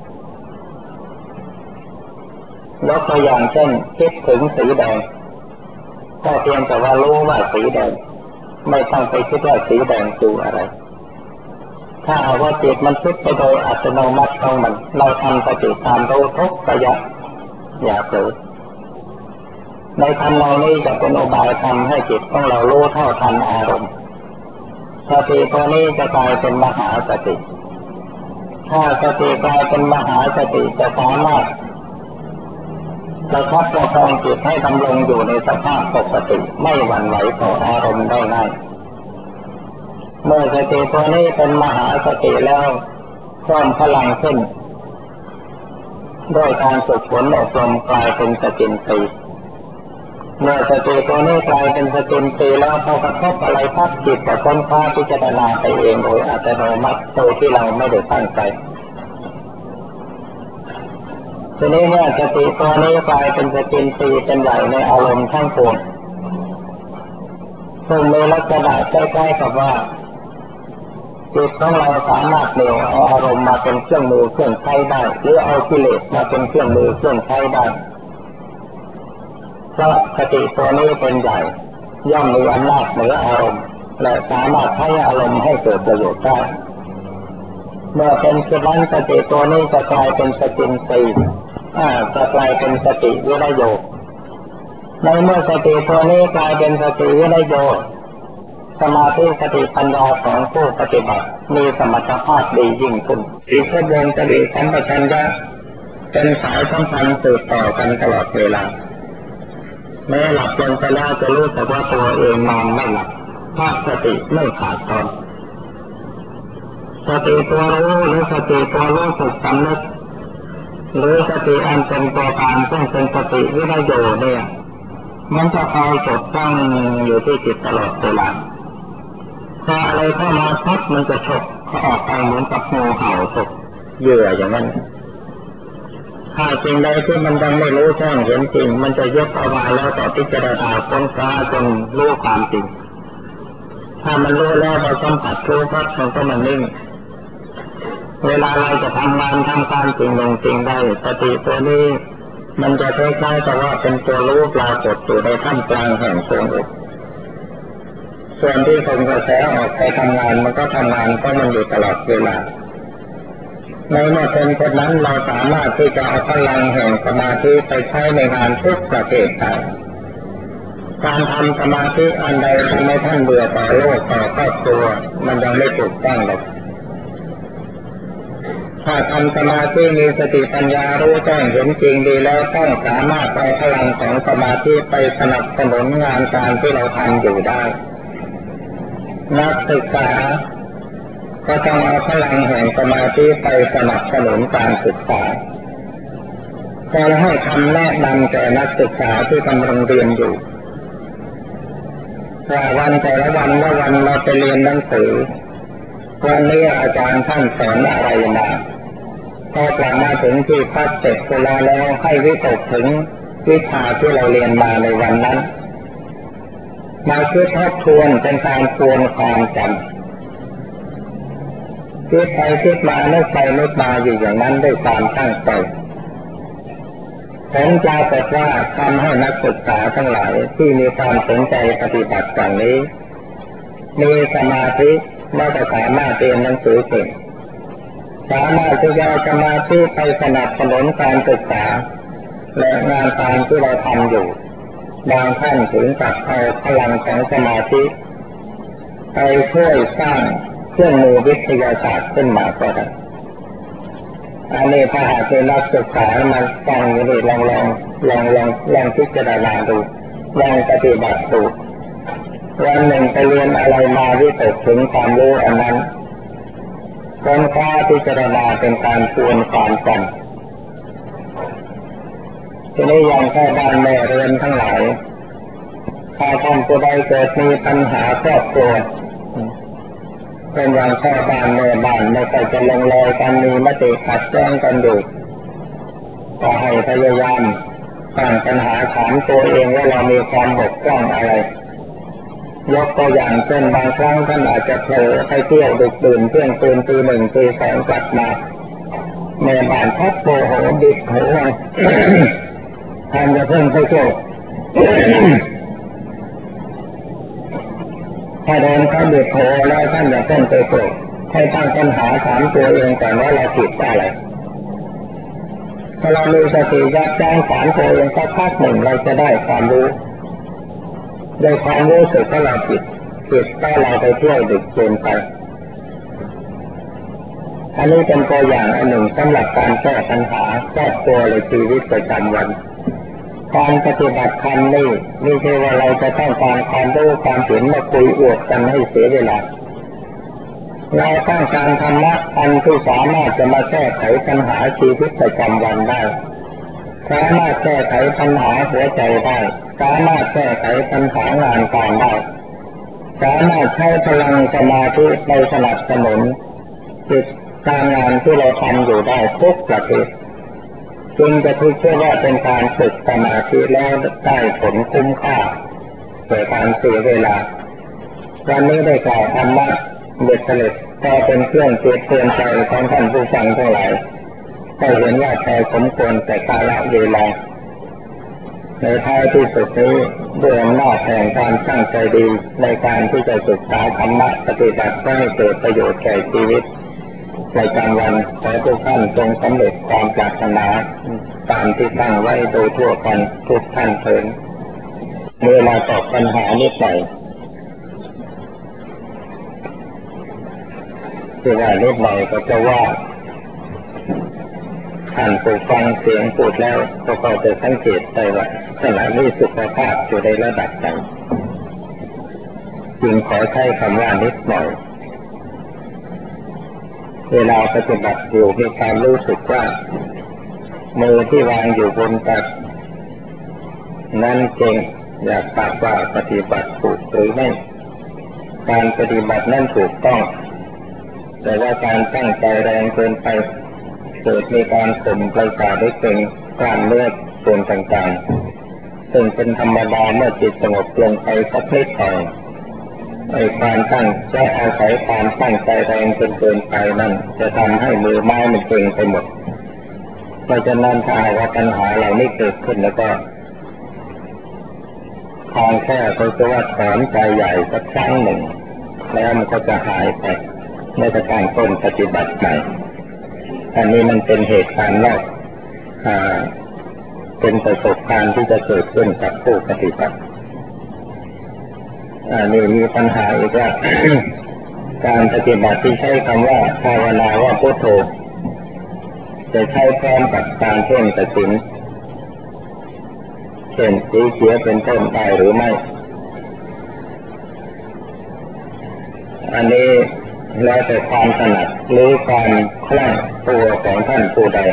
ยกตัวอย่างเช่นคิดถึงสีแดงก็เพียงแต่ว่ารู้ว่าสีแดงไม่ต้องไปคิดว่าสีแดงคืออะไรถ้าหากว่าจิตมันคิดไปโดยอัตโนมัติของมันเราทำสติตามรู้ทุกระยะอย่าเผลอในธรรมนี้จะเป็นอุบายทำให้จิตของเรารู้เท่าทันอารมณ์สติตัวนี้จะกลายเป็นมหาสติถ้าสติกลายเป็นมหาสติจะสามารถประคับประคองจิตให้ดำรงอยู่ในสภาพปกติไม่หวั่นไหวต่ออารมณ์ได้ง่ายเมื่อสติตัวนี้เป็นมหาสติแล้วเพิ่มพลังขึ้นด้วยการฝึกฝนอบรมกลายเป็นสติปัญญาเมื่อสติตัวนี้กลายเป็นสติปัญญาแล้วพอกระทบอะไรพักจิตจะค้นคว้าพิจารณาไปเองโดยอัตโนมัติโดยที่เราไม่ได้ตั้งใจทีนี้เมื่อสติตัวนี้กลายเป็นสติปัญญาเป็นใหญ่ในอารมณ์ทั้งปวงซึ่งในลักษณะใกล้ๆกับว่าจิตของเราสามารถเหนี่ยวเอาอารมณ์มาเป็นเครื่องมือเครื่องใช้ได้หรือเอากิเลสมาเป็นเครื่องมือเครื่องใช้ได้เพราะสติตัวนี้เป็นใหญ่ย่อมมีอำนาจเหนืออารมณ์และสามารถใช้อารมณ์ให้เกิดประโยชน์ได้เมื่อเป็นเช่นนั้นสติตัวนี้จะกลายเป็นสติปัญญาจะกลายเป็นสติวิริยะในเมื่อสติตัวนี้กลายเป็นสติวิริยะสมาธิสติปัญญาของผู้ปฏิบัติมีสมรรถภาพดียิ่งขึ้นอีกเช่นเดียวกันสติสัมปชัญญะเป็นสายสัมพันธ์สืบต่อกันตลอดเวลาแม้หลับลงไปแล้วจะรู้สึกว่าตัวเองนอนไม่หลับเพราะสติไม่ขาดตอนสติตัวรู้หรือสติตัวรู้สึกสำนึกหรือสติอันเป็นตัวการซึ่งเป็นสติวิริยะเนี่ยมันจะคอยจดจ้องอยู่ที่จิตตลอดเวลาพออะไรเข้ามาพักมันจะฉกออกทางเหมือนกับงูเห่าตกเหยื่ออย่างนั้นถ้าจริงใดที่มันยังไม่รู้แจ้งเห็นจริงมันจะยกเอามาแล้วแต่พิจารณาค้นคว้าจนรู้ความจริงถ้ามันรู้แล้วเราสัมผัสรู้ปั๊บมันก็มันนิ่งเวลาเราจะทำงานทำการสิ่งหนึ่งสิ่งใดสติตัวนี้มันจะคล้ายๆกับว่าเป็นตัวรู้ปรากฏอยู่ในท่ามกลางแห่งทรงอกส่วนที่ส่งกระแสออกไปทำงานมันก็ทำงานก็มันอยู่ตลอดเวลาในเมื่อเป็นเช่นนั้นเราสามารถที่จะเอาพลังแห่งสมาธิไปใช้ในงานทุกประเภทได้การทำสมาธิอันใดทำให้ท่านเบื่อต่อโลกต่อครอบครัวมันยังไม่ถูกต้องหรอกถ้าทำสมาธิมีสติปัญญารู้แจ้งเห็นจริงดีแล้วต้องสามารถเอาพลังของสมาธิไปสนับสนุนงานการที่เราทำอยู่ได้นักศึกษาก็ต้องเอาพลังแห่งสมาธิไปสนับสนุนการศึกษาก็ให้คำแนะนำแก่นักศึกษาที่กำลังเรียนอยู่ว่าวันแต่ละวันละวันเราไปเรียนหนังสือวันนี้อาจารย์ท่านสอนอะไรมาพอกลับมาถึงที่พักเสร็จเวลาแล้วให้วิตกถึงวิชาที่เราเรียนมาในวันนั้นมาคิดทบทวนเป็นการทวนความจำคิดไปคิดมานึกไปนึกมาอยู่อย่างนั้นด้วยความตั้งใจผลปรากฏว่าทำให้นักศึกษาทั้งหลายที่มีความสนใจปฏิบัติอย่างนี้มีสมาธิและสามารถเรียนหนังสือเก่งสามารถที่จะเอาสมาธิไปสนับสนุนการศึกษาและงานการที่เราทำอยู่บางท่านถึงกับเอาพลังของสมาธิไปช่วยสร้างเครื่องมือวิทยาศาสตร์ขึ้นมาก็ได้อันนี้ถ้าหากเป็นนักศึกษามันฟังอยู่นี่ลองพิจารณาดูลองปฏิบัติดูวันหนึ่งไปเรียนอะไรมาวิตกถึงความรู้อันนั้นค้นคว้าพิจารณาเป็นการทวนความจำทีนี้ยังแค่บ้านแม่เรือนทั้งหลายถ้าท่านผู้ใดเกิดมีปัญหาครอบครัวเป็นอย่างแค่บ้านแม่บ้านไม่ใช่จะลงรอยกันมีมติขัดแย้งกันอยู่ก็ให้พยายามตั้งปัญหาถามตัวเองว่าเรามีความบกพร่องอะไรยกตัวอย่างเช่นบางครั้งท่านอาจจะเผลอไปเที่ยวดึกดื่นเที่ยงคืนตีหนึ่งตีสองกลับมาแม่บ้านทับโมโหบิดหัวท่านจะเพิ่งไปเที่ยวถ้าโดนเขาบิดหัวแล้วท่านจะเพิ่งไปเที่ยวให้ตั้งปัญหาถามตัวเองก่อนว่าเราผิดอะไรถ้าเรามีสติยับยั้งถามตัวเองสักพักหนึ่งเราจะได้ความรู้โดยความรู้สึกว่าเราผิดถ้าเราไปเที่ยวดึกเกินไปอันนี้เป็นตัวอย่างอันหนึ่งสำหรับการแก้ปัญหาครอบครัวในชีวิตประจำวันการปฏิบัติธรรมนี่ไม่ใช่ว่าเราจะต้องการความรู้ความเห็นมาคุยอวดกันให้เสียเวลาเราต้องการธรรมะอันที่สามารถจะมาแก้ไขปัญหาชีวิตประจำวันได้สามารถแก้ไขปัญหาหัวใจได้สามารถแก้ไขปัญหางานการได้สามารถใช้พลังสมาธิไปสนับสนุนกิจการงานที่เราทำอยู่ได้ทุกประเภทจึงจะถือว่าเป็นการฝึกสมาธิแล้วได้ผลคุ้มค่าโดยการเสียเวลาวันนี้ได้กล่าวธรรมะเด็ดเสด็จก็เป็นเครื่องเตือนใจของท่านผู้ฟังทั้งหลายได้เห็นว่าพอสมควรแต่กาลเวลาในท้ายที่สุดนี้ด้วยอำนาจแห่งการตั้งใจดีในการที่จะศึกษาธรรมะปฏิบัติให้เกิดประโยชน์แก่ชีวิตในการวันขอทุกท่านจงสำเร็จความปรารถนาตามที่ตั้งไว้โดยทั่วกันทุกท่านเถิดเมื่อมาตอบปัญหานิดหน่อยที่ว่านิดหน่อยก็จะว่าท่านผู้ฟังเสียงพูดแล้วก็จะสังเกตได้ว่าขณะนี้สุขภาพอยู่ในระดับไหนจึงขอใช้คำว่านิดหน่อยเวลาปฏิบัติอยู่มีความรู้สึกว่ามือที่วางอยู่บนตักนั้นเก่งอยากทราบว่าปฏิบัติถูกหรือไม่การปฏิบัตินั้นถูกต้องแต่ว่าการตั้งใจแรงเกินไปเกิดมีการข่มประสาทได้เป็นกล้ามเนื้อส่วนต่างๆซึ่งเป็นธรรมดาเมื่อจิตสงบลงไปสักนิดหน่อยไอ้การตั้งและอาศัยความตั้งใจแรงจนเกินไปนั่นจะทำให้มือไม้มันเกร็งไปหมดเพราะฉะนั้นถ้าว่าปัญหาเหล่านี้เกิดขึ้นแล้วก็ทางแค่ก็คือว่าถอนใจใหญ่สักครั้งหนึ่งแล้วมันก็จะหายไปในการต้นปฏิบัติใหม่อันนี้มันเป็นเหตุการณ์แรกเป็นประสบการณ์ที่จะเกิดขึ้นกับผู้ปฏิบัตินี่มีปัญหาอีกว่า การปฏิบัติที่ใช้คำว่าภาวนาว่าพุทโธจะใช้พร้อมกับการเพ่งกสิณเช่นสีเขียวเป็นต้นได้หรือไม่อันนี้แล้วแต่ความถนัดหรือความคล่องตัวของท่านผู้ใด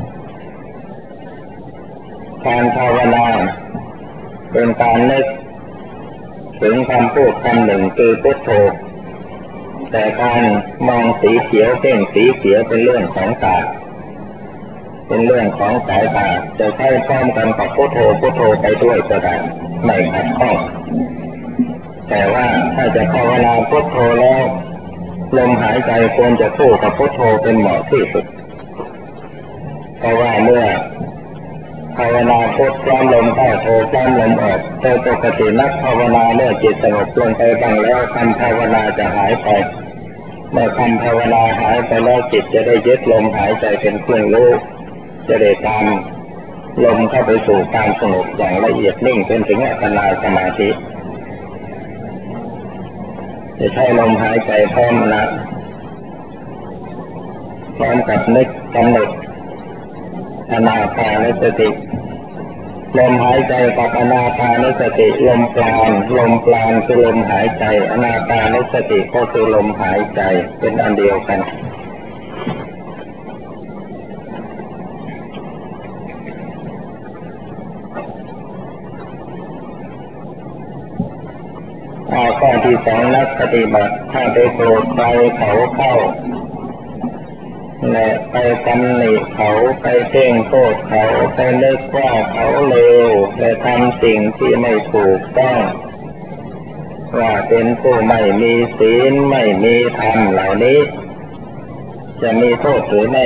การภาวนาเป็นการนึกถึงคำพูดคำหนึ่งคือพุทโธแต่การมองสีเขียวเพ่งสีเขียวเป็นเรื่องของตาเป็นเรื่องของสายตาจะใช้พร้อมกันกับพุทโธพุทโธไปด้วยก็ได้ไม่ขัดข้องแต่ว่าถ้าจะภาวนาพุทโธแล้วลมหายใจควรจะคู่กับพุทโธเป็นเหมาะที่สุดเพราะว่าเมื่อภาวนาพุทกล้ามลมเข้าโธกล้ามลมออกโดยปกตินักภาวนาเมื่อจิตสงบลงไปบ้างแล้วคำภาวนาจะหายไปเมื่อคำภาวนาหายไปแล้วจิตจะได้ยึดลมหายใจเป็นเครื่องรู้จะได้ตามลมเข้าไปสู่การสงบอย่างละเอียดนิ่งเป็นถึงอัปปนาสมาธิจะใช้ลมหายใจพร้อมนะพร้อมกับนึกกำหนดอานาปานสติลมหายใจกับอานาปานสติลมปราณคือลมหายใจอานาปานสติก็คือลมหายใจเป็นอันเดียวกันข้อที่สองนักปฏิบัติถ้าไปโกรธใครเขาเข้าและไปตำหนิเขาไปเพ่งโทษเขาไปนึกว่าเขาเลวและทำสิ่งที่ไม่ถูกต้องว่าเป็นผู้ไม่มีศีลไม่มีธรรมเหล่านี้จะมีโทษหรือไม่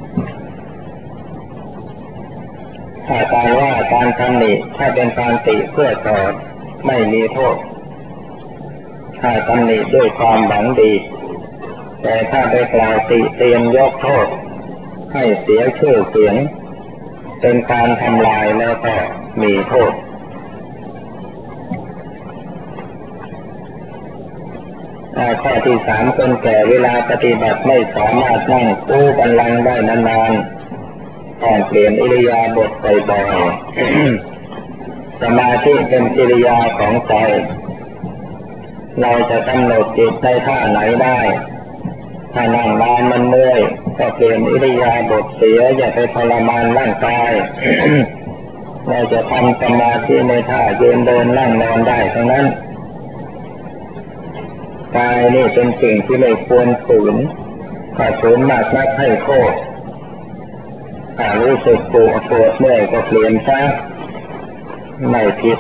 ถ้าการว่าการตำหนิถ้าเป็นการติเพื่อสอนไม่มีโทษถ้าตำหนิด้วยความหวังดีแต่ถ้าไปกล่าวติเตียนยกโทษให้เสียชื่อเสียงเป็นการทำลายแล้วก็มีโทษข้อที่สามคนแก่เวลาปฏิบัติไม่สามารถนั่งคู่บัลลังก์ได้นานๆต้องเปลี่ยนอิริยาบถบ่อยๆสมาธิเป็นกิริยาของใจเราจะกำหนดจิตในท่าไหนได้ถ้านั่งนานมันเมื่อยก็เปลี่ยนอิริยาบถเสียอย่าไปทรมานร่างกาย เราจะทำสมาธิในท่ายืนเดินนั่งนอนได้ทั้งนั้นกายนี่เป็นสิ่งที่ไม่ควรฝืนถ้าฝืนมากนักให้โทษถ้ารู้สึกปวดเมื่อยก็เปลี่ยนซะไม่ผิด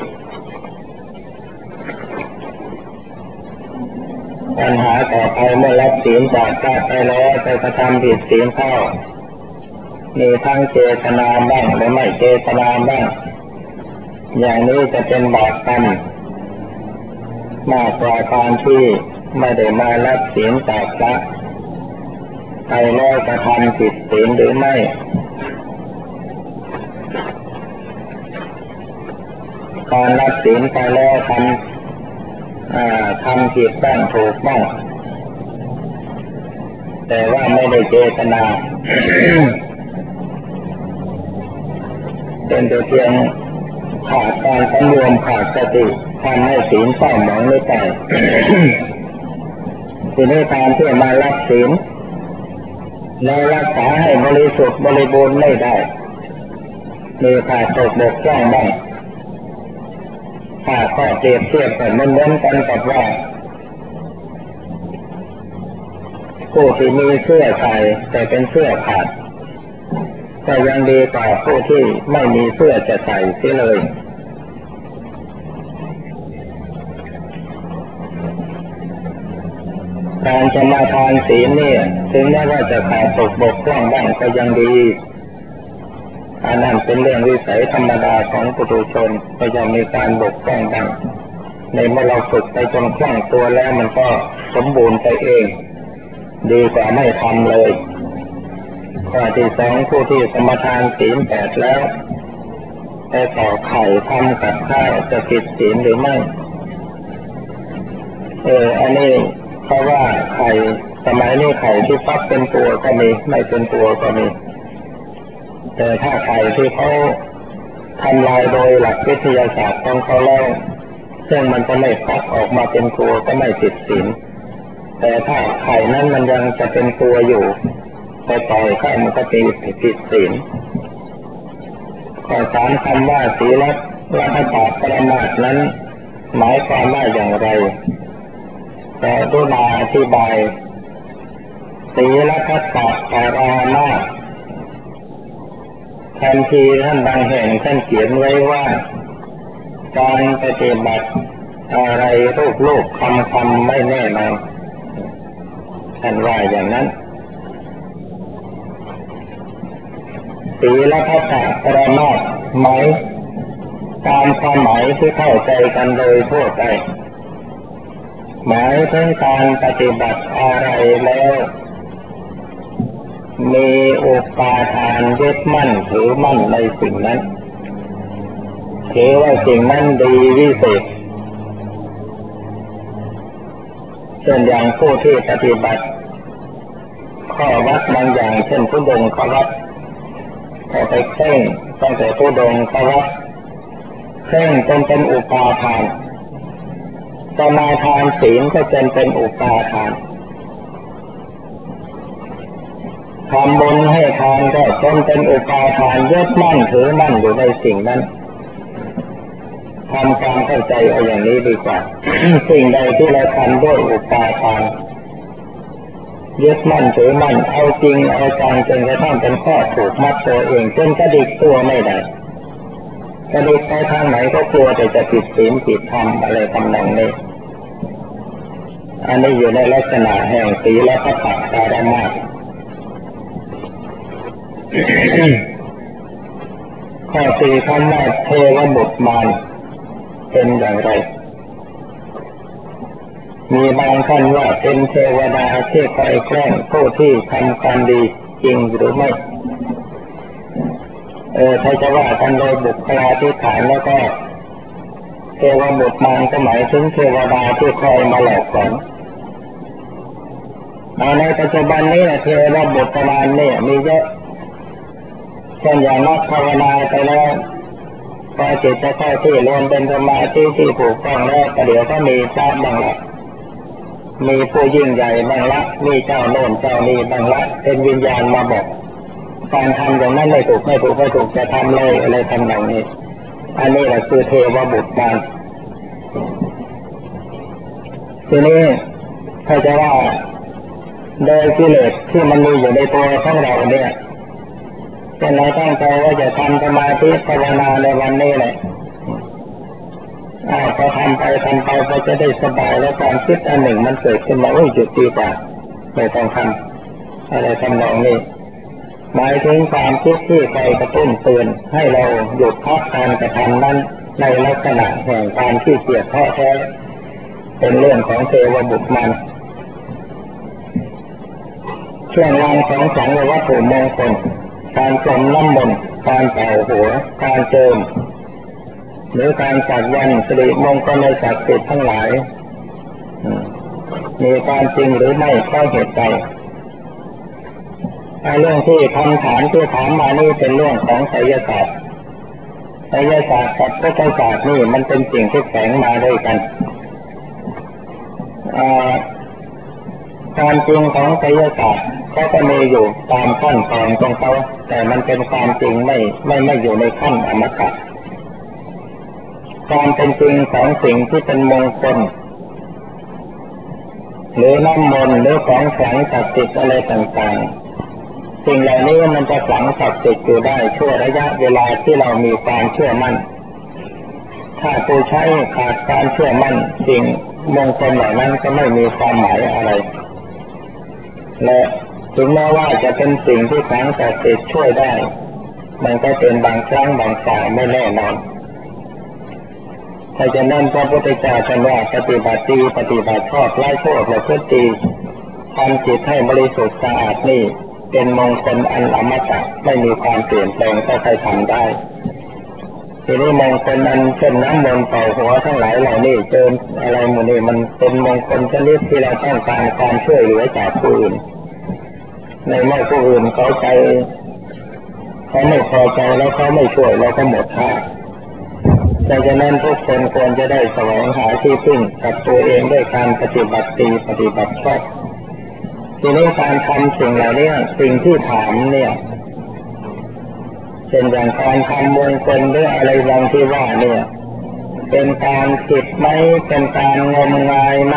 ปัญหาต่อไปเมื่อรับศีลจากพระไปแล้วไปกระทำผิดศีลเข้ามีทั้งเจตนาบ้างและไม่เจตนาบ้างอย่างนี้จะเป็นบาปกรรมมากกว่าการที่ไม่ได้มารับศีลจากพระไปแล้วกระทำผิดศีลหรือไม่การรับศีลไปแล้วทำผิดบ้างถูกบ้างแต่ว่าไม่ได้เจตนา เป็นแต่เพียงขาดการสำรวมขาดสติทำให้ศีลเศร้าหมองไม่ไป ทีนี้การที่มารับศีลแล้วรักษาให้บริสุทธิ์บริบูรณ์ไม่ได้มีขาดตกบกพร่องบ้างถ้าข้อเปรียบเทียบกันเหมือนกันกับว่าผู้ที่มีเสื้อใส่แต่เป็นเสื้อขาดก็ยังดีกว่าผู้ที่ไม่มีเสื้อจะใส่เสียเลยการสมาทานศีลเนี่ยถึงแม้ว่าจะขาดตกบกพร่องบ้างก็ยังดีอันนั้นเป็นเรื่องวิสัยธรรมดาของปุถุชนก็ยังมีการบกพร่องบ้างในเมื่อเราฝึกไปจนคล่องตัวแล้วมันก็สมบูรณ์ไปเองดีกว่าไม่ทำเลยข้อที่สองผู้ที่สมาทานศีล8แล้วไปต่อไข่ทำกับข้าวจะผิดศีลหรือไม่อันนี้เพราะว่าไข่สมัยนี้ไข่ที่ฟักเป็นตัวก็มีไม่เป็นตัวก็มีแต่ถ้าไข่ที่เขาทำลายโดยหลักวิทยาศาสตร์ของเขาแล้วซึ่งมันจะไม่ฟักออกมาเป็นตัวก็ไม่ผิดศีลแต่ถ้าไข่นั้นมันยังจะเป็นตัวอยู่ไปต่อยข้ามันก็ผิดศีลข้อสามคำว่าศีลและอัตตปรมาสน์นั้นหมายความว่าอย่างไรแต่ดูนาอธิบายศีลอัตตปรามาสน์ทันทีท่านบางแห่งท่านเขียนไว้ว่าการปฏิบัติอะไรรูปคำไม่แน่นอนท่านว่าอย่างนั้นศีลพัฒนาปรมาสน์หมายตามความหมายที่เข้าใจกันโดยทั่วไปหมายถึงการปฏิบัติอะไรแล้วมีอุปาทานยึดมั่นถือมั่นในสิ่งนั้นถือว่าสิ่งนั้นดีวิเศษเช่นอย่างผู้ที่ปฏิบัติข้อวัดบางอย่างเช่นธุดงค์วัดก็ไปเคร่งตั้งแต่ธุดงค์วัดเคร่งจนเป็นอุปาทานสมาทานศีลก็จนเป็นอุปาทานทำบุญให้ทานก็จนเป็นอุปาทานยึดมั่นถือมั่นอยู่ในสิ่งนั้นทำความเข้าใจเอาอย่างนี้ดีกว่า สิ่งใดที่เราทำด้วยอุปาทานยึดมั่นถือมั่นเอาจริงเอาจังจนกระทั่งเป็นข้อผูกมัดตัวเองจนกระดิกตัวไม่ได้กระดิกไปทางไหนก็กลัวแต่จะผิดศีลผิดธรรมอะไรทำนองนี้อันนี้อยู่ในลักษณะแห่งศีลพัฒนาปรมาสน์ข้อสี่คำว่าเทวบุตรมารเป็นอย่างไรมีบางท่านว่าเป็นเทวดาที่คอยแกล้งผู้ที่ทำความดีจริงหรือไม่ถ้าจะว่ากันโดยบุคลาธิฐานแล้วก็เทวบุตรมารก็หมายถึงเทวดาที่คอยมาหลอกหลอนในปัจจุบันนี้เทวบุตรมารเนี่ยมีเยอะเช่นอย่างนักภาวนาไปแล้วพอจิตจะเข้าที่รวมเป็นสมาธิที่ถูกต้องแล้วเดี๋ยวก็มีพระบ้างละมีผู้ยิ่งใหญ่บ้างละมีเจ้าโน่นเจ้านี้บ้างละเป็นวิญญาณมาบอกการทำอย่างนั้นไม่ถูกจะทำเลยอะไรทำอย่างนี้อันนี้แหละคือเทวบุตรมารทีนี้ถ้าจะว่าโดยกิเลสที่มันมีอยู่ในตัวของเราเนี่ยแต่เราตั้งใจว่าจะทำสมาธิภาวนาในวันนี้แหละพอทำไปก็จะได้สบายแล้วความคิดอันหนึ่งมันเกิดขึ้นมาหยุดดีกว่าไม่ต้องทำอะไรทำนองนี้หมายถึงความคิดที่ใครกระตุ้นเตือนให้เราหยุดพักการกระทำนั้นในลักษณะแห่งการที่เกียจท้อแท้เป็นเรื่องของเทวบุตรมารเครื่องรางของขลังวัตถุมงคลการพรมน้ำมนต์การเป่าหัวการเจิมหรือการสักยันต์สิริมงคลในศักดิ์สิทธิ์ทั้งหลายมีความจริงหรือไม่ก็เหตุใดเรื่องที่คำถามที่ถามมานี่เป็นเรื่องของไสยศาสตร์กับพุทธศาสตร์นี่มันเป็นสิ่งที่แฝงมาด้วยกันความจริงของไสยศาสตร์ก็มีอยู่ตามขั้นตอนของเขาแต่มันเป็นความจริงไม่อยู่ในขั้นอมตะความเป็นจริงของสิ่งที่เป็นมงคลหรือน้ำมนต์หรือของขลังศักดิ์สิทธิ์อะไรต่างๆสิ่งเหล่านี้มันจะขลังศักดิ์สิทธิ์อยู่ได้ชั่วระยะเวลาที่เรามีความเชื่อมั่นถ้าผู้ใช้ขาดการเชื่อมั่นสิ่งมงคลเหล่านั้นก็ไม่มีความหมายอะไรและถึงแม้ว่าจะเป็นสิ่งที่ขลังศักดิ์สิทธิ์ช่วยได้มันก็เป็นบางครั้งบางคราวไม่แน่นอนถ้าจะนั่นพระพุทธเจ้าท่านว่าปฏิบัติดีปฏิบัติชอบละชั่วประพฤติดีทำจิตให้บริสุทธิ์สะอาดนี่เป็นมงคลอันอมตะไม่มีความเปลี่ยนแปลงก็ใครทำได้ทีนี้มงคลนั้นเช่นน้ำมนต์เป่าหัวทั้งหลายเหล่านี้เจออะไรหมดนี่มันเป็นมงคลชนิดที่เราต้องการความช่วยเหลือจากผู้อื่นในเมื่อผู้อื่นเขาไม่พอใจแล้วเขาไม่ช่วยเราก็หมดท่าดังนั้นทุกคนควรจะได้แสวงหาที่พึ่งกับตัวเองด้วยการปฏิบัติดีปฏิบัติชอบทีนี้การทำสิ่งเหล่านี้สิ่งที่ถามเนี่ยเป็นอย่างการทำมงคลหรืออะไรบางที่ว่าเนี่ยเป็นการผิดไหมเป็นการงมงายไหม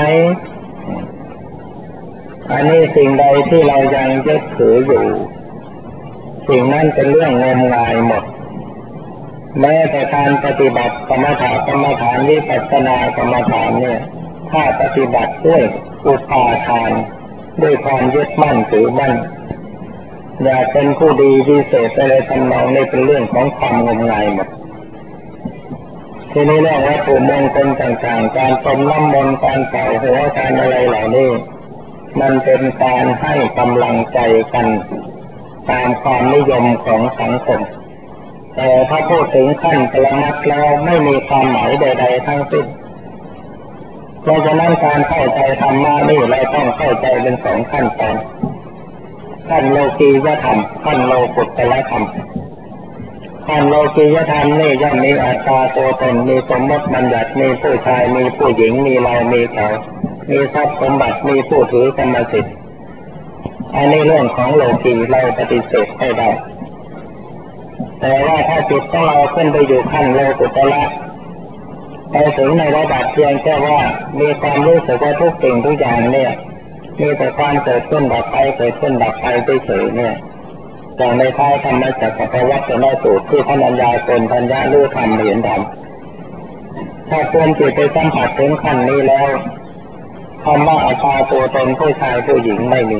อันนี้สิ่งใดที่เรายังยึดถืออยู่สิ่งนั้นเป็นเรื่องงมงายหมดแม้แต่การปฏิบัติกรรมฐานวิปัสสนากรรมฐานเนี่ยถ้าปฏิบัติด้วยอุปาทานด้วยความยึดมั่นถือมั่นอยากเป็นผู้ดีวิเศษอะไรทำนองนี้เป็นเรื่องของความงมงายหมดทีนี้เรื่องวัตถุมงคลต่างๆการต้มน้ำมนต์การเป่าหัวการอะไรเหล่านี้มันเป็นการให้กำลังใจกันตามความนิยมของสังคมแต่ถ้าพูดถึงขั้นปรมัตถ์แล้วไม่มีความหมายใดๆทั้งสิ้นเพราะฉะนั้นการเข้าใจธรรมะนี่เราต้องเข้าใจเป็นสองขั้นตอนขั้นโลกียธรรมขั้นโลกุตตรธรรมขั้นโลกียธรรมนี่ย่อมมีอัตตาตัวตนมีสมมติบัญญัติมีผู้ชายมีผู้หญิงมีเรามีเขามีทรัพย์สมบัติมีผู้ถือกรรมสิทธิ์อันนี้เรื่องของโลกีเราปฏิเสธไม่ได้แต่ว่าถ้าจิตของเราขึ้นไปอยู่ขั้นโลกุตตระไปถึงในระดับเพียงแค่ว่ามีความรู้สึกว่าทุกสิ่งทุกอย่างเนี่ยมีแต่ความเกิดขึ้นดับไปเกิดขึ้นดับไปเฉยๆเนี่ยอย่างในท้ายธรรมจักรวรรดิสูตรที่ท่านอัญญาโกณทัญญะรู้ธรรมเห็นธรรมถ้าควรจิตไปสัมผัสถึงขั้นนี้แล้วธรรมะอัตตาตัวตนผู้ชายผู้หญิงไม่มี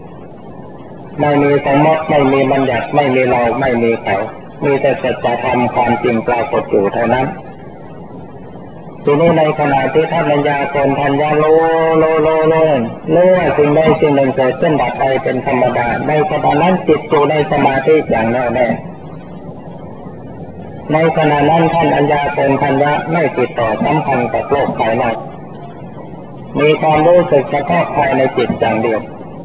สมมติไม่มีบัญญัติไม่มีเราไม่มีเขามีแต่สัจธรรมความจริงปรากฏอยู่เท่านั้นทีนี้ในขณะที่ท่านอัญญาโกณทัญญะรู้ว่าสิ่งใดสิ่งหนึ่งเกิดขึ้นดับไปเป็นธรรมดาในขณะนั้นจิตอยู่ในสมาธิอย่างแน่วแน่ในขณะนั้นท่านอัญญาโกณทัญญะไม่ติดต่อสัมพันธ์กับโลกภายนอกมีความรู้สึกเฉพาะภายในจิตอย่างเดียว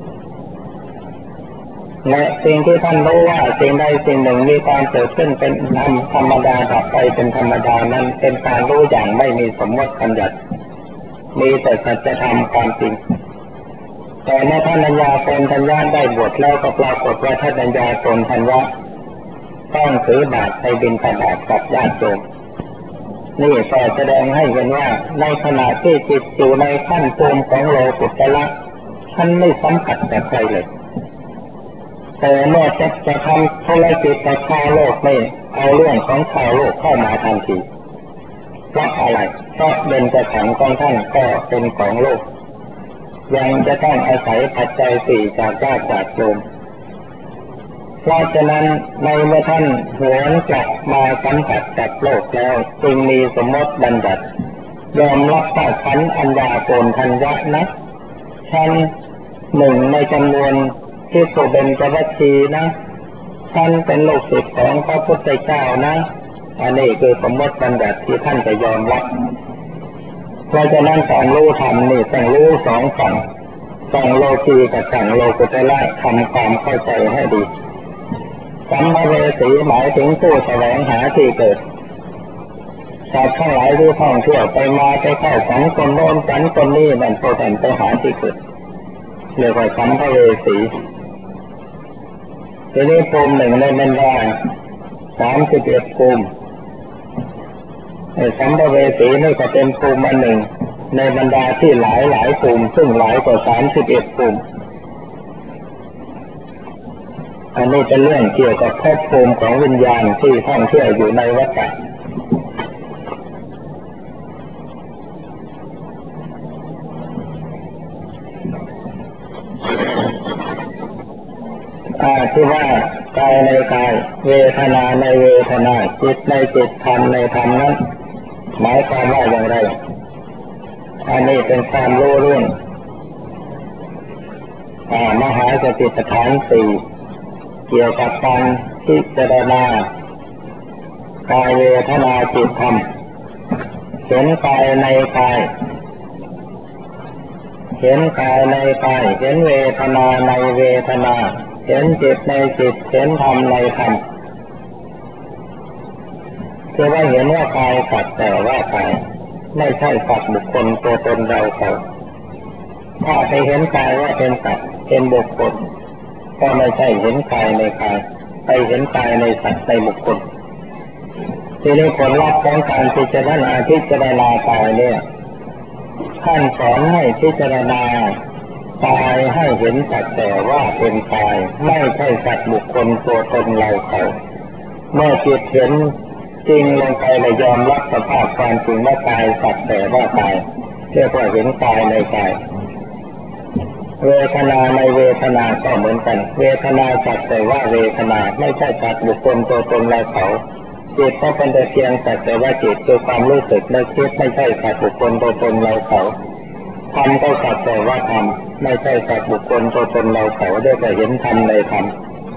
และสิ่งที่ท่านรู้ว่าสิ่งใดสิ่งหนึ่งมีความเกิดขึ้นเป็นธรรมดาดับไปเป็นธรรมดานั้นเป็นการรู้อย่างไม่มีสมมติบัญญัติมีแต่สัจธรรมความจริงแต่เมื่อท่านอัญญาโกณทัญญะได้บวชแล้วก็ปรากฏว่าท่านอัญญาโกณทัญญะต้องถือบาตรไปบิณฑบาตกับญาติโยมนี่ก็แสดงให้เห็นว่าในขณะที่จิตอยู่ในขั้นภูมิของโลกุตตระท่านไม่สัมผัสกับใครเลยแต่เมื่อจะทำธุรกิจกับชาวโลกนี่เอาเรื่องของชาวโลกเข้ามาทันทีเพราะอะไรเพราะเบญจขันธ์ของท่านก็เป็นของโลกยังจะต้องอาศัยปัจจัยสี่จากญาติจากโยมเพราะฉะนั้นในเมื่อท่านหวนกลับมาสัมผัสกับโลกแล้วจึงมีสมมติบัญญัติยอมรับว่าขันธ์อัญญาโกณทัญญะนะท่านหนึ่งในจำนวนที่สุเบญจวัคคีย์นะท่านเป็นลูกศิษย์ของพระพุทธเจ้านะอันนี้คือสมมติบัญญัติที่ท่านจะยอมรับเพราะฉะนั้นการรู้ธรรมนี่ต้องรู้สองฝั่งฝั่งโลกีกับฝั่งโลกุตระทำความเข้าใจให้ดีสัมภเวสีหมายถึงผู้แสวงหาที่เกิดสัตว์ทั้งหลายที่ท่องเที่ยวไปมาไปเข้าสังคมโน้นสังคมนี้นั่นโปรแทนไปหาที่เกิดเรียกว่าสัมภเวสีทีนี้ภูมิหนึ่งในบรรดา31ภูมิสัมภเวสีนี่ก็เป็นภูมิอันหนึ่งในบรรดาที่หลายภูมิซึ่งหลายกว่า31ภูมิอันนี้เป็นเรื่องเกี่ยวกับภพภูมิของวิญญาณที่ท่องเที่ยวอยู่ในวัฏฏะที่ว่ากายในกายเวทนาในเวทนาจิตในจิตธรรมในธรรมนั้นหมายความว่าอย่างไรอันนี้เป็นความรู้เรื่องมหาสติปัฏฐานสี่เกี่ยวกับการพิจารณากายเวทนาจิตธรรมเห็นกายในกายเห็นกายในกายเห็นเวทนาในเวทนาเห็นจิตในจิตเห็นธรรมในธรรมคือว่าเห็นว่ากายสักแต่ว่ากายไม่ใช่สัตว์บุคคลตัวตนเราเขาถ้าไปเห็นกายว่าเป็นสัตว์เป็นบุคคลก็ไม่ใช่เห็นกายในกายไปเห็นกายในสัตว์ในบุคคลทีนี้ผลลัพธ์ของการพิจารณากายเนี่ยท่านสอนให้พิจารณากายให้เห็นสักแต่ว่าเป็นกายไม่ใช่สัตว์บุคคลตัวตนเราเขาเมื่อจิตเห็นจริงลงไปเลยยอมรับสภาพความจริงว่ากายสักแต่ว่ากายเรียกว่าเห็นกายในกายเวทนาในเวทนาก็เหมือนกันเวทนาสักแต่ว่าเวทนาไม่ใช่สัตว์บุคคลตัวตนเราเขาจิตก็เป็นแต่เพียงสักแต่ว่าจิตคือความรู้สึกและคิดไม่ใช่สัตว์บุคคลตัวตนเราเขาธรรมก็สักแต่ว่าธรรมไม่ใช่สัตว์บุคคลตัวตนเราเขาได้แต่เห็นธรรมในธรรม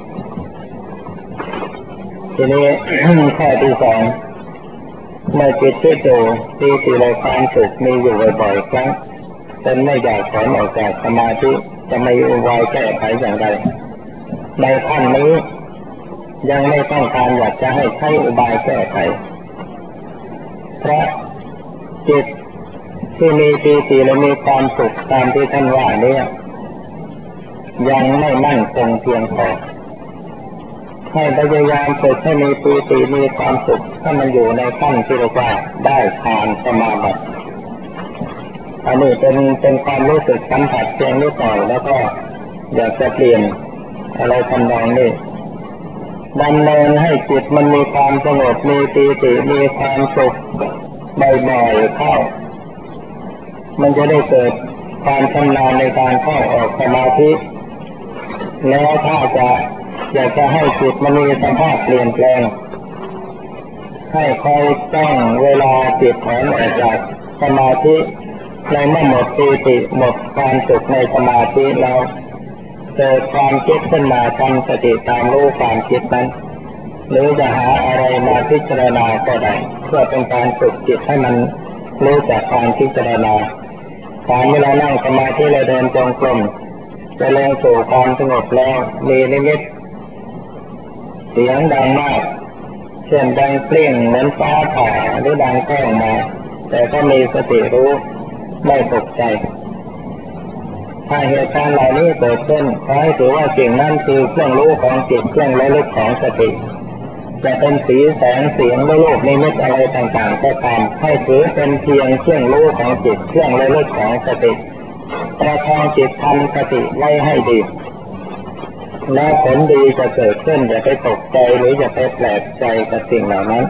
ทีนี้ ข้อที่สองเมื่อจิตที่ดูที่ที่เราความสุขมีอยู่บ่อยๆครั้งจนไม่อยากถอนออกจากสมาธิจะไม่อุบายแก้ไขอย่างไรในขั้นนี้ยังไม่ต้องการอยากจะให้ใช้อุบายแก้ไขเพราะจิตที่มีปีติและมีความสุขตามที่ท่านว่านี้ยังไม่มั่นคงเพียงพอให้พยายามฝึกให้มีปีติมีความสุขถ้ามันอยู่ในขั้นที่เรียกว่าได้ฌานสมาบัติอันนี้เป็นความรู้สึกสัมผัสเพียงนิดหน่อยแล้วก็อยากจะเปลี่ยนอะไรทำนองนี้ดำเนินให้จิตมันมีความสงบมีปีติมีความสุขบ่อยๆเข้ามันจะได้เกิดความชำนาญในการเข้าออกสมาธิแล้วถ้าอยากจะให้จิตมันมีสภาพเปลี่ยนแปลงให้คอยจ้องเวลาจิตถอนออกจากสมาธิในเมื่อหมดปีติหมดความสุขในสมาธิแล้วเกิดความคิดขึ้นมาทำสติตามรู้ความคิดนั้นหรือจะหาอะไรมาพิจารณาก็ได้เพื่อเป็นการฝึกจิตให้มันรู้จักการพิจารณาการเวลานั่งสมาธิและเดินจงกรมจะลงสู่ความสงบแล้วมีนิมิตเสียงดังมากเช่นดังเปรี้ยงเหมือนฟ้าผ่าหรือดังแก้งมาแต่ก็มีสติรู้ไม่ตกใจถ้าเหตุการณ์เหล่านี้เกิดขึ้นขอให้ถือว่าสิ่งนั้นคือเครื่องรู้ของจิตเครื่องระลึกของสติจะเป็นสีแสงเสียงโลกนิมิตอะไรต่างๆก็ตามให้ถือเป็นเพียงเครื่องรู้ของจิตเครื่องระลึกของสติประคองจิตทำสติไว้ให้ดีแล้วผลดีจะเกิดขึ้นอย่าไปตกใจหรืออย่าไปแปลกใจกับสิ่งเหล่านั้น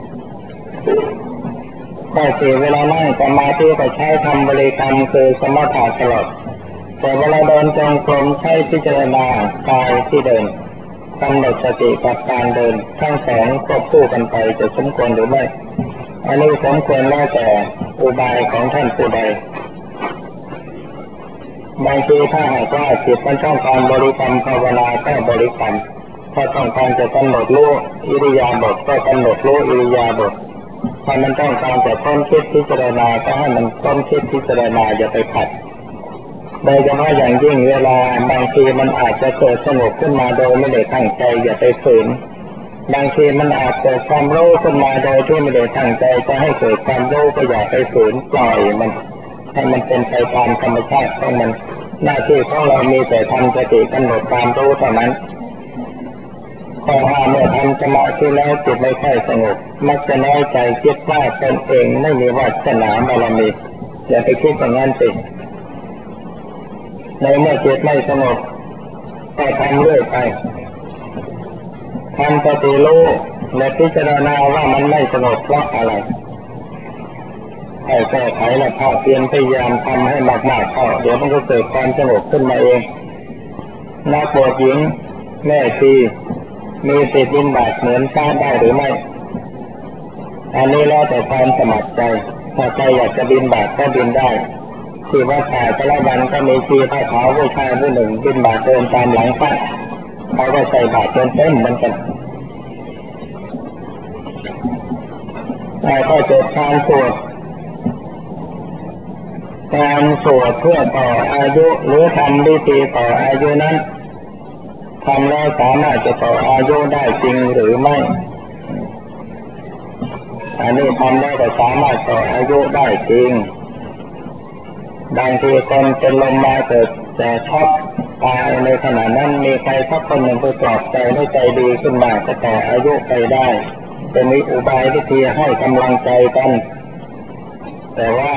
ข้อสี่เวลานั่งสมาธิก็ใช้ทำบริกรรมคือสมถะตลอดแต่เวลาเดินจงกรมใช้พิจารณากายที่เดินกำหนดสติกับการเดินทั้งสองควบคู่กันไปจะสมควรหรือไม่อันนี้สมควรแล้วแต่อุบายของท่านผู้ใดบางทีถ้าหากว่าจิตมันต้องการบริกรรมภาวนาก็บริกรรมถ้าต้องการจะกำหนดรู้อิริยาบถก็กำหนดรู้อิริยาบถถ้ามันต้องการจะค้นคิดพิจารณาก็ให้มันค้นคิดพิจารณาอย่าไปขัดโดยเฉพาะอย่างยิ่งเวลาบางทีมันอาจจะเกิดสงบขึ้นมาโดยไม่ได้ตั้งใจอย่าไปฝืนบางทีมันอาจเกิดความรู้ขึ้นมาโดยที่ไม่ได้ตั้งใจจะให้เกิดความรู้ก็อย่าไปฝืนปล่อยมันให้มันเป็นไปตามธรรมชาติของมันหน้าที่ของเรามีแต่ทำสติกำหนดตามรู้เท่านั้นพอเมื่อทำสมาธิแล้วจิตไม่ค่อยสงบมักจะน้อยใจคิดว่าตนเองไม่มีวาสนาบารมีอย่าไปคิดอย่างนั้นสิในเมื่อจิตไม่สงบก็ทำเรื่อยไปทำสติรู้และพิจารณาว่ามันไม่สงบเพราะอะไรให้แก้ไขและภาคเพียรพยายามทำให้มากๆเข้าเดี๋ยวมันก็เกิดความสงบขึ้นมาเองนักบวชหญิงแม่ชีมีสิทธิ์บิณฑบาตเหมือนพระได้หรือไม่อันนี้แล้วแต่ความสมัครใจถ้าใครอยากจะบิณฑบาตก็บิณฑได้ที่วัดป่าแต่ละวันก็มีชีผ้าขาวผู้ชายผู้หนึ่งบิณฑบาตเดินตามหลังพระเขาก็ใส่บาตรเต็มเหมือนกันแต่ก็เกิดการสวดเพื่อต่ออายุหรือทำพิธีต่ออายุนั้นทำแล้วสามารถจะต่ออายุได้จริงหรือไม่อันนี้ทำแล้วก็สามารถต่ออายุได้จริงบางทีคนเป็นลมมาเกิดแต่ช็อกตายในขณะนั้นมีใครสักคนหนึ่งไปปลอบใจให้ใจดีขึ้นมาจะต่ออายุไปได้เป็นอุบายวิธีให้กำลังใจกันแต่ว่า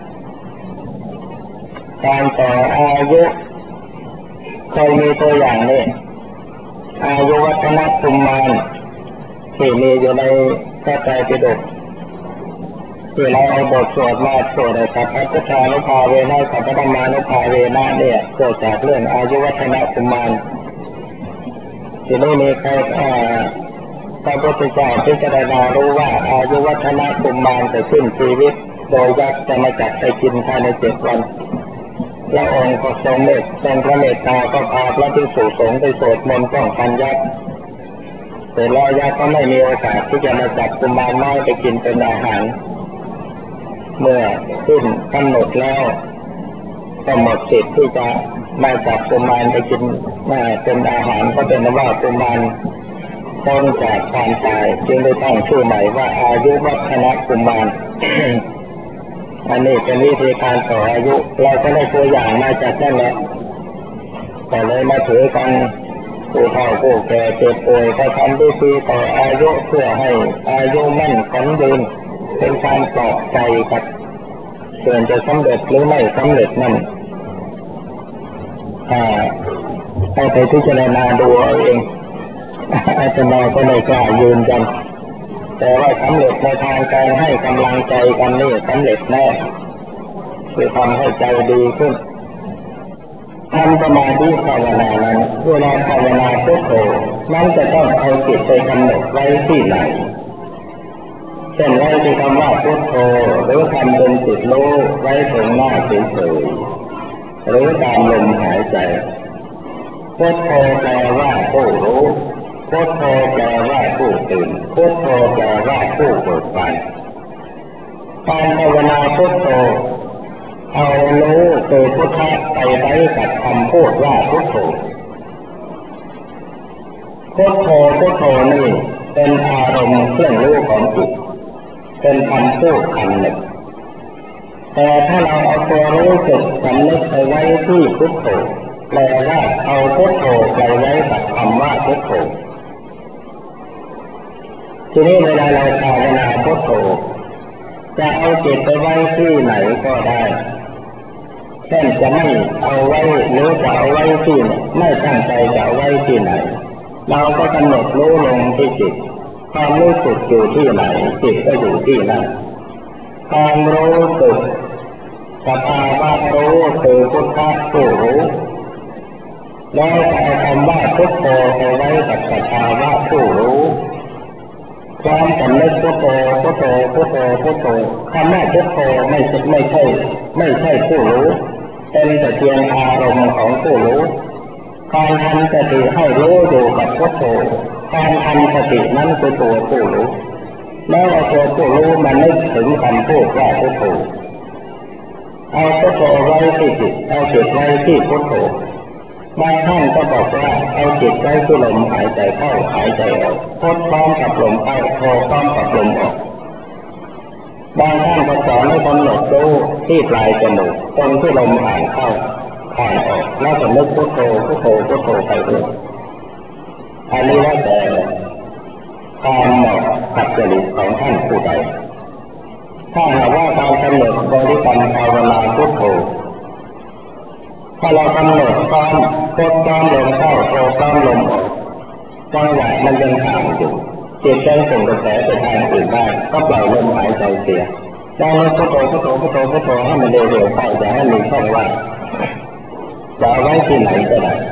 การต่ออายุเคยมีตัวอย่างนี้อายุวัฒนกุมารที่มีอยู่ในพระไตรปิฎกที่เราเอาบทสวดมาสวดกับพระพุทธานุภาเวนะกับพระธรรมานุภาเวนะเนี่ยเกิดจากเรื่องอายุวัฒนกุมารที่นี่มีใครพระพุทธเจ้าพิจารณารู้ว่าอายุวัฒนกุมารจะสิ้นชีวิตโดยยักษ์จะมาจับไปกินภายใน7 วันพระองค์ก็ทรงพระเมตตาก็พาพระภิกษุสงฆ์ไปสวดมนต์ป้องกันยักษ์แต่แล้วยักษ์ก็ไม่มีโอกาสที่จะมาจับกุมารน้อยไปกินเป็นอาหารเมื่อสิ้นกำหนดแล้วก็หมดสิทธิ์ที่จะมาจับกุมารไปกินเป็นอาหารก็เป็นว่ากุมารพ้นจากความตายจึงได้ตั้งชื่อใหม่ว่าอายุวัฒนกุมาร อันนี้เป็นวิธีการต่ออายุเราก็ได้ตัวอย่างมาจากนั่นแหละแต่เลยมาถือกันผู้เฒ่าผู้แก่เจ็บป่วยก็ทำพิธีต่ออายุเพื่อให้อายุมั่นขวัญยืนเป็นการปลอบใจกับส่วนจะสำเร็จหรือไม่สำเร็จนั่นให้ไปพิจารณาดูเอาเองอาตมาก็ไม่กล้ายืนยันแต่ว่าสำเร็จในทางการให้กำลังใจกันนี่สำเร็จแน่คือทำให้ใจดีขึ้นทำสมาธิภาวนานั้นเวลาภาวนาพุทโธนั้นจะต้องเอาจิตไปกำหนดไว้ที่ไหนเช่นไว้ที่คำว่าพุทโธหรือทำเป็นจิตรู้ไว้ตรงหน้าเฉยๆหรือตามลมหายใจพุทโธแปลว่าผู้รู้พุทโธแปลว่าผู้ตื่นพุทโธแปลว่าผู้เบิกบานการภาวนาพุทโธเอารู้คือพุทธะไปไว้กับคำพูดว่าพุทโธพุทโธพุทโธนี่เป็นอารมณ์เครื่องรู้ของจิตเป็นคำพูดคำหนึ่งแต่ถ้าเราเอาตัวรู้สึกสำนึกไปไว้ที่พุทโธแปลว่าเอาพุทโธไปไว้กับคำว่าพุทโธทีนี้เวลาเราภาวนาพุทโธจะเอาจิตไปไว้ที่ไหนก็ได้เช่นจะไม่เอาไว้หรือจะเอาไว้ที่ไม่ตั้งใจจะเอาไว้ที่ไหนเราก็กำหนดรู้ลงที่จิตความรู้สึกอยู่ที่ไหนจิตก็อยู่ที่นั่นความรู้สึกสภาวะรู้คือพุทธะผู้รู้แล้วก็เอาคำว่าพุทโธไปไว้กับสภาวะผู้รู้ความสำนึกพุทโธพุทโธพุทโธพุทโธคำว่าพุทโธไม่ใช่ผู้รู้เป็นแต่เพียงอารมณ์ของผู้รู้การทำสติให้รู้อยู่กับพุทโธการทำสตินั้นคือตัวผู้รู้แล้วเอาตัวผู้รู้มานึกถึงคำพูดว่าพุทโธเอาพุทโธไว้ที่จิตเอาจิตไว้ที่พุทโธบางท่านก็บอกว่าเอาจิตไว้ที่ลมหายใจเข้าหายใจออกพุทพร้อมกับลมเข้าโธพร้อมกับลมออกบางท่านก็สอนให้กำหนดรู้ที่ปลายจมูกตรงที่ลมผ่านเข้าผ่านออกแล้วก็นึกพุทโธพุทโธพุทโธไปด้วยอันนี้แล้วแต่ความเหมาะกับจริตของท่านผู้ใดถ้าหากว่าการกำหนดบริกรรมภาวนาพุทโธถ้าเรากำหนดตอนกดตอนลมเข้าโธตอนลมออกจังหวะมันยังห่างอยู่จิตใจส่งกระแสไปทางอื่นได้ก็ปล่อยลมหายใจเสียดังนั้นพุทโธพุทโธพุทโธพุทโธให้มันเร็วๆไปอย่าให้มีช่องว่างจะเอาไว้ที่ไหนก็ได้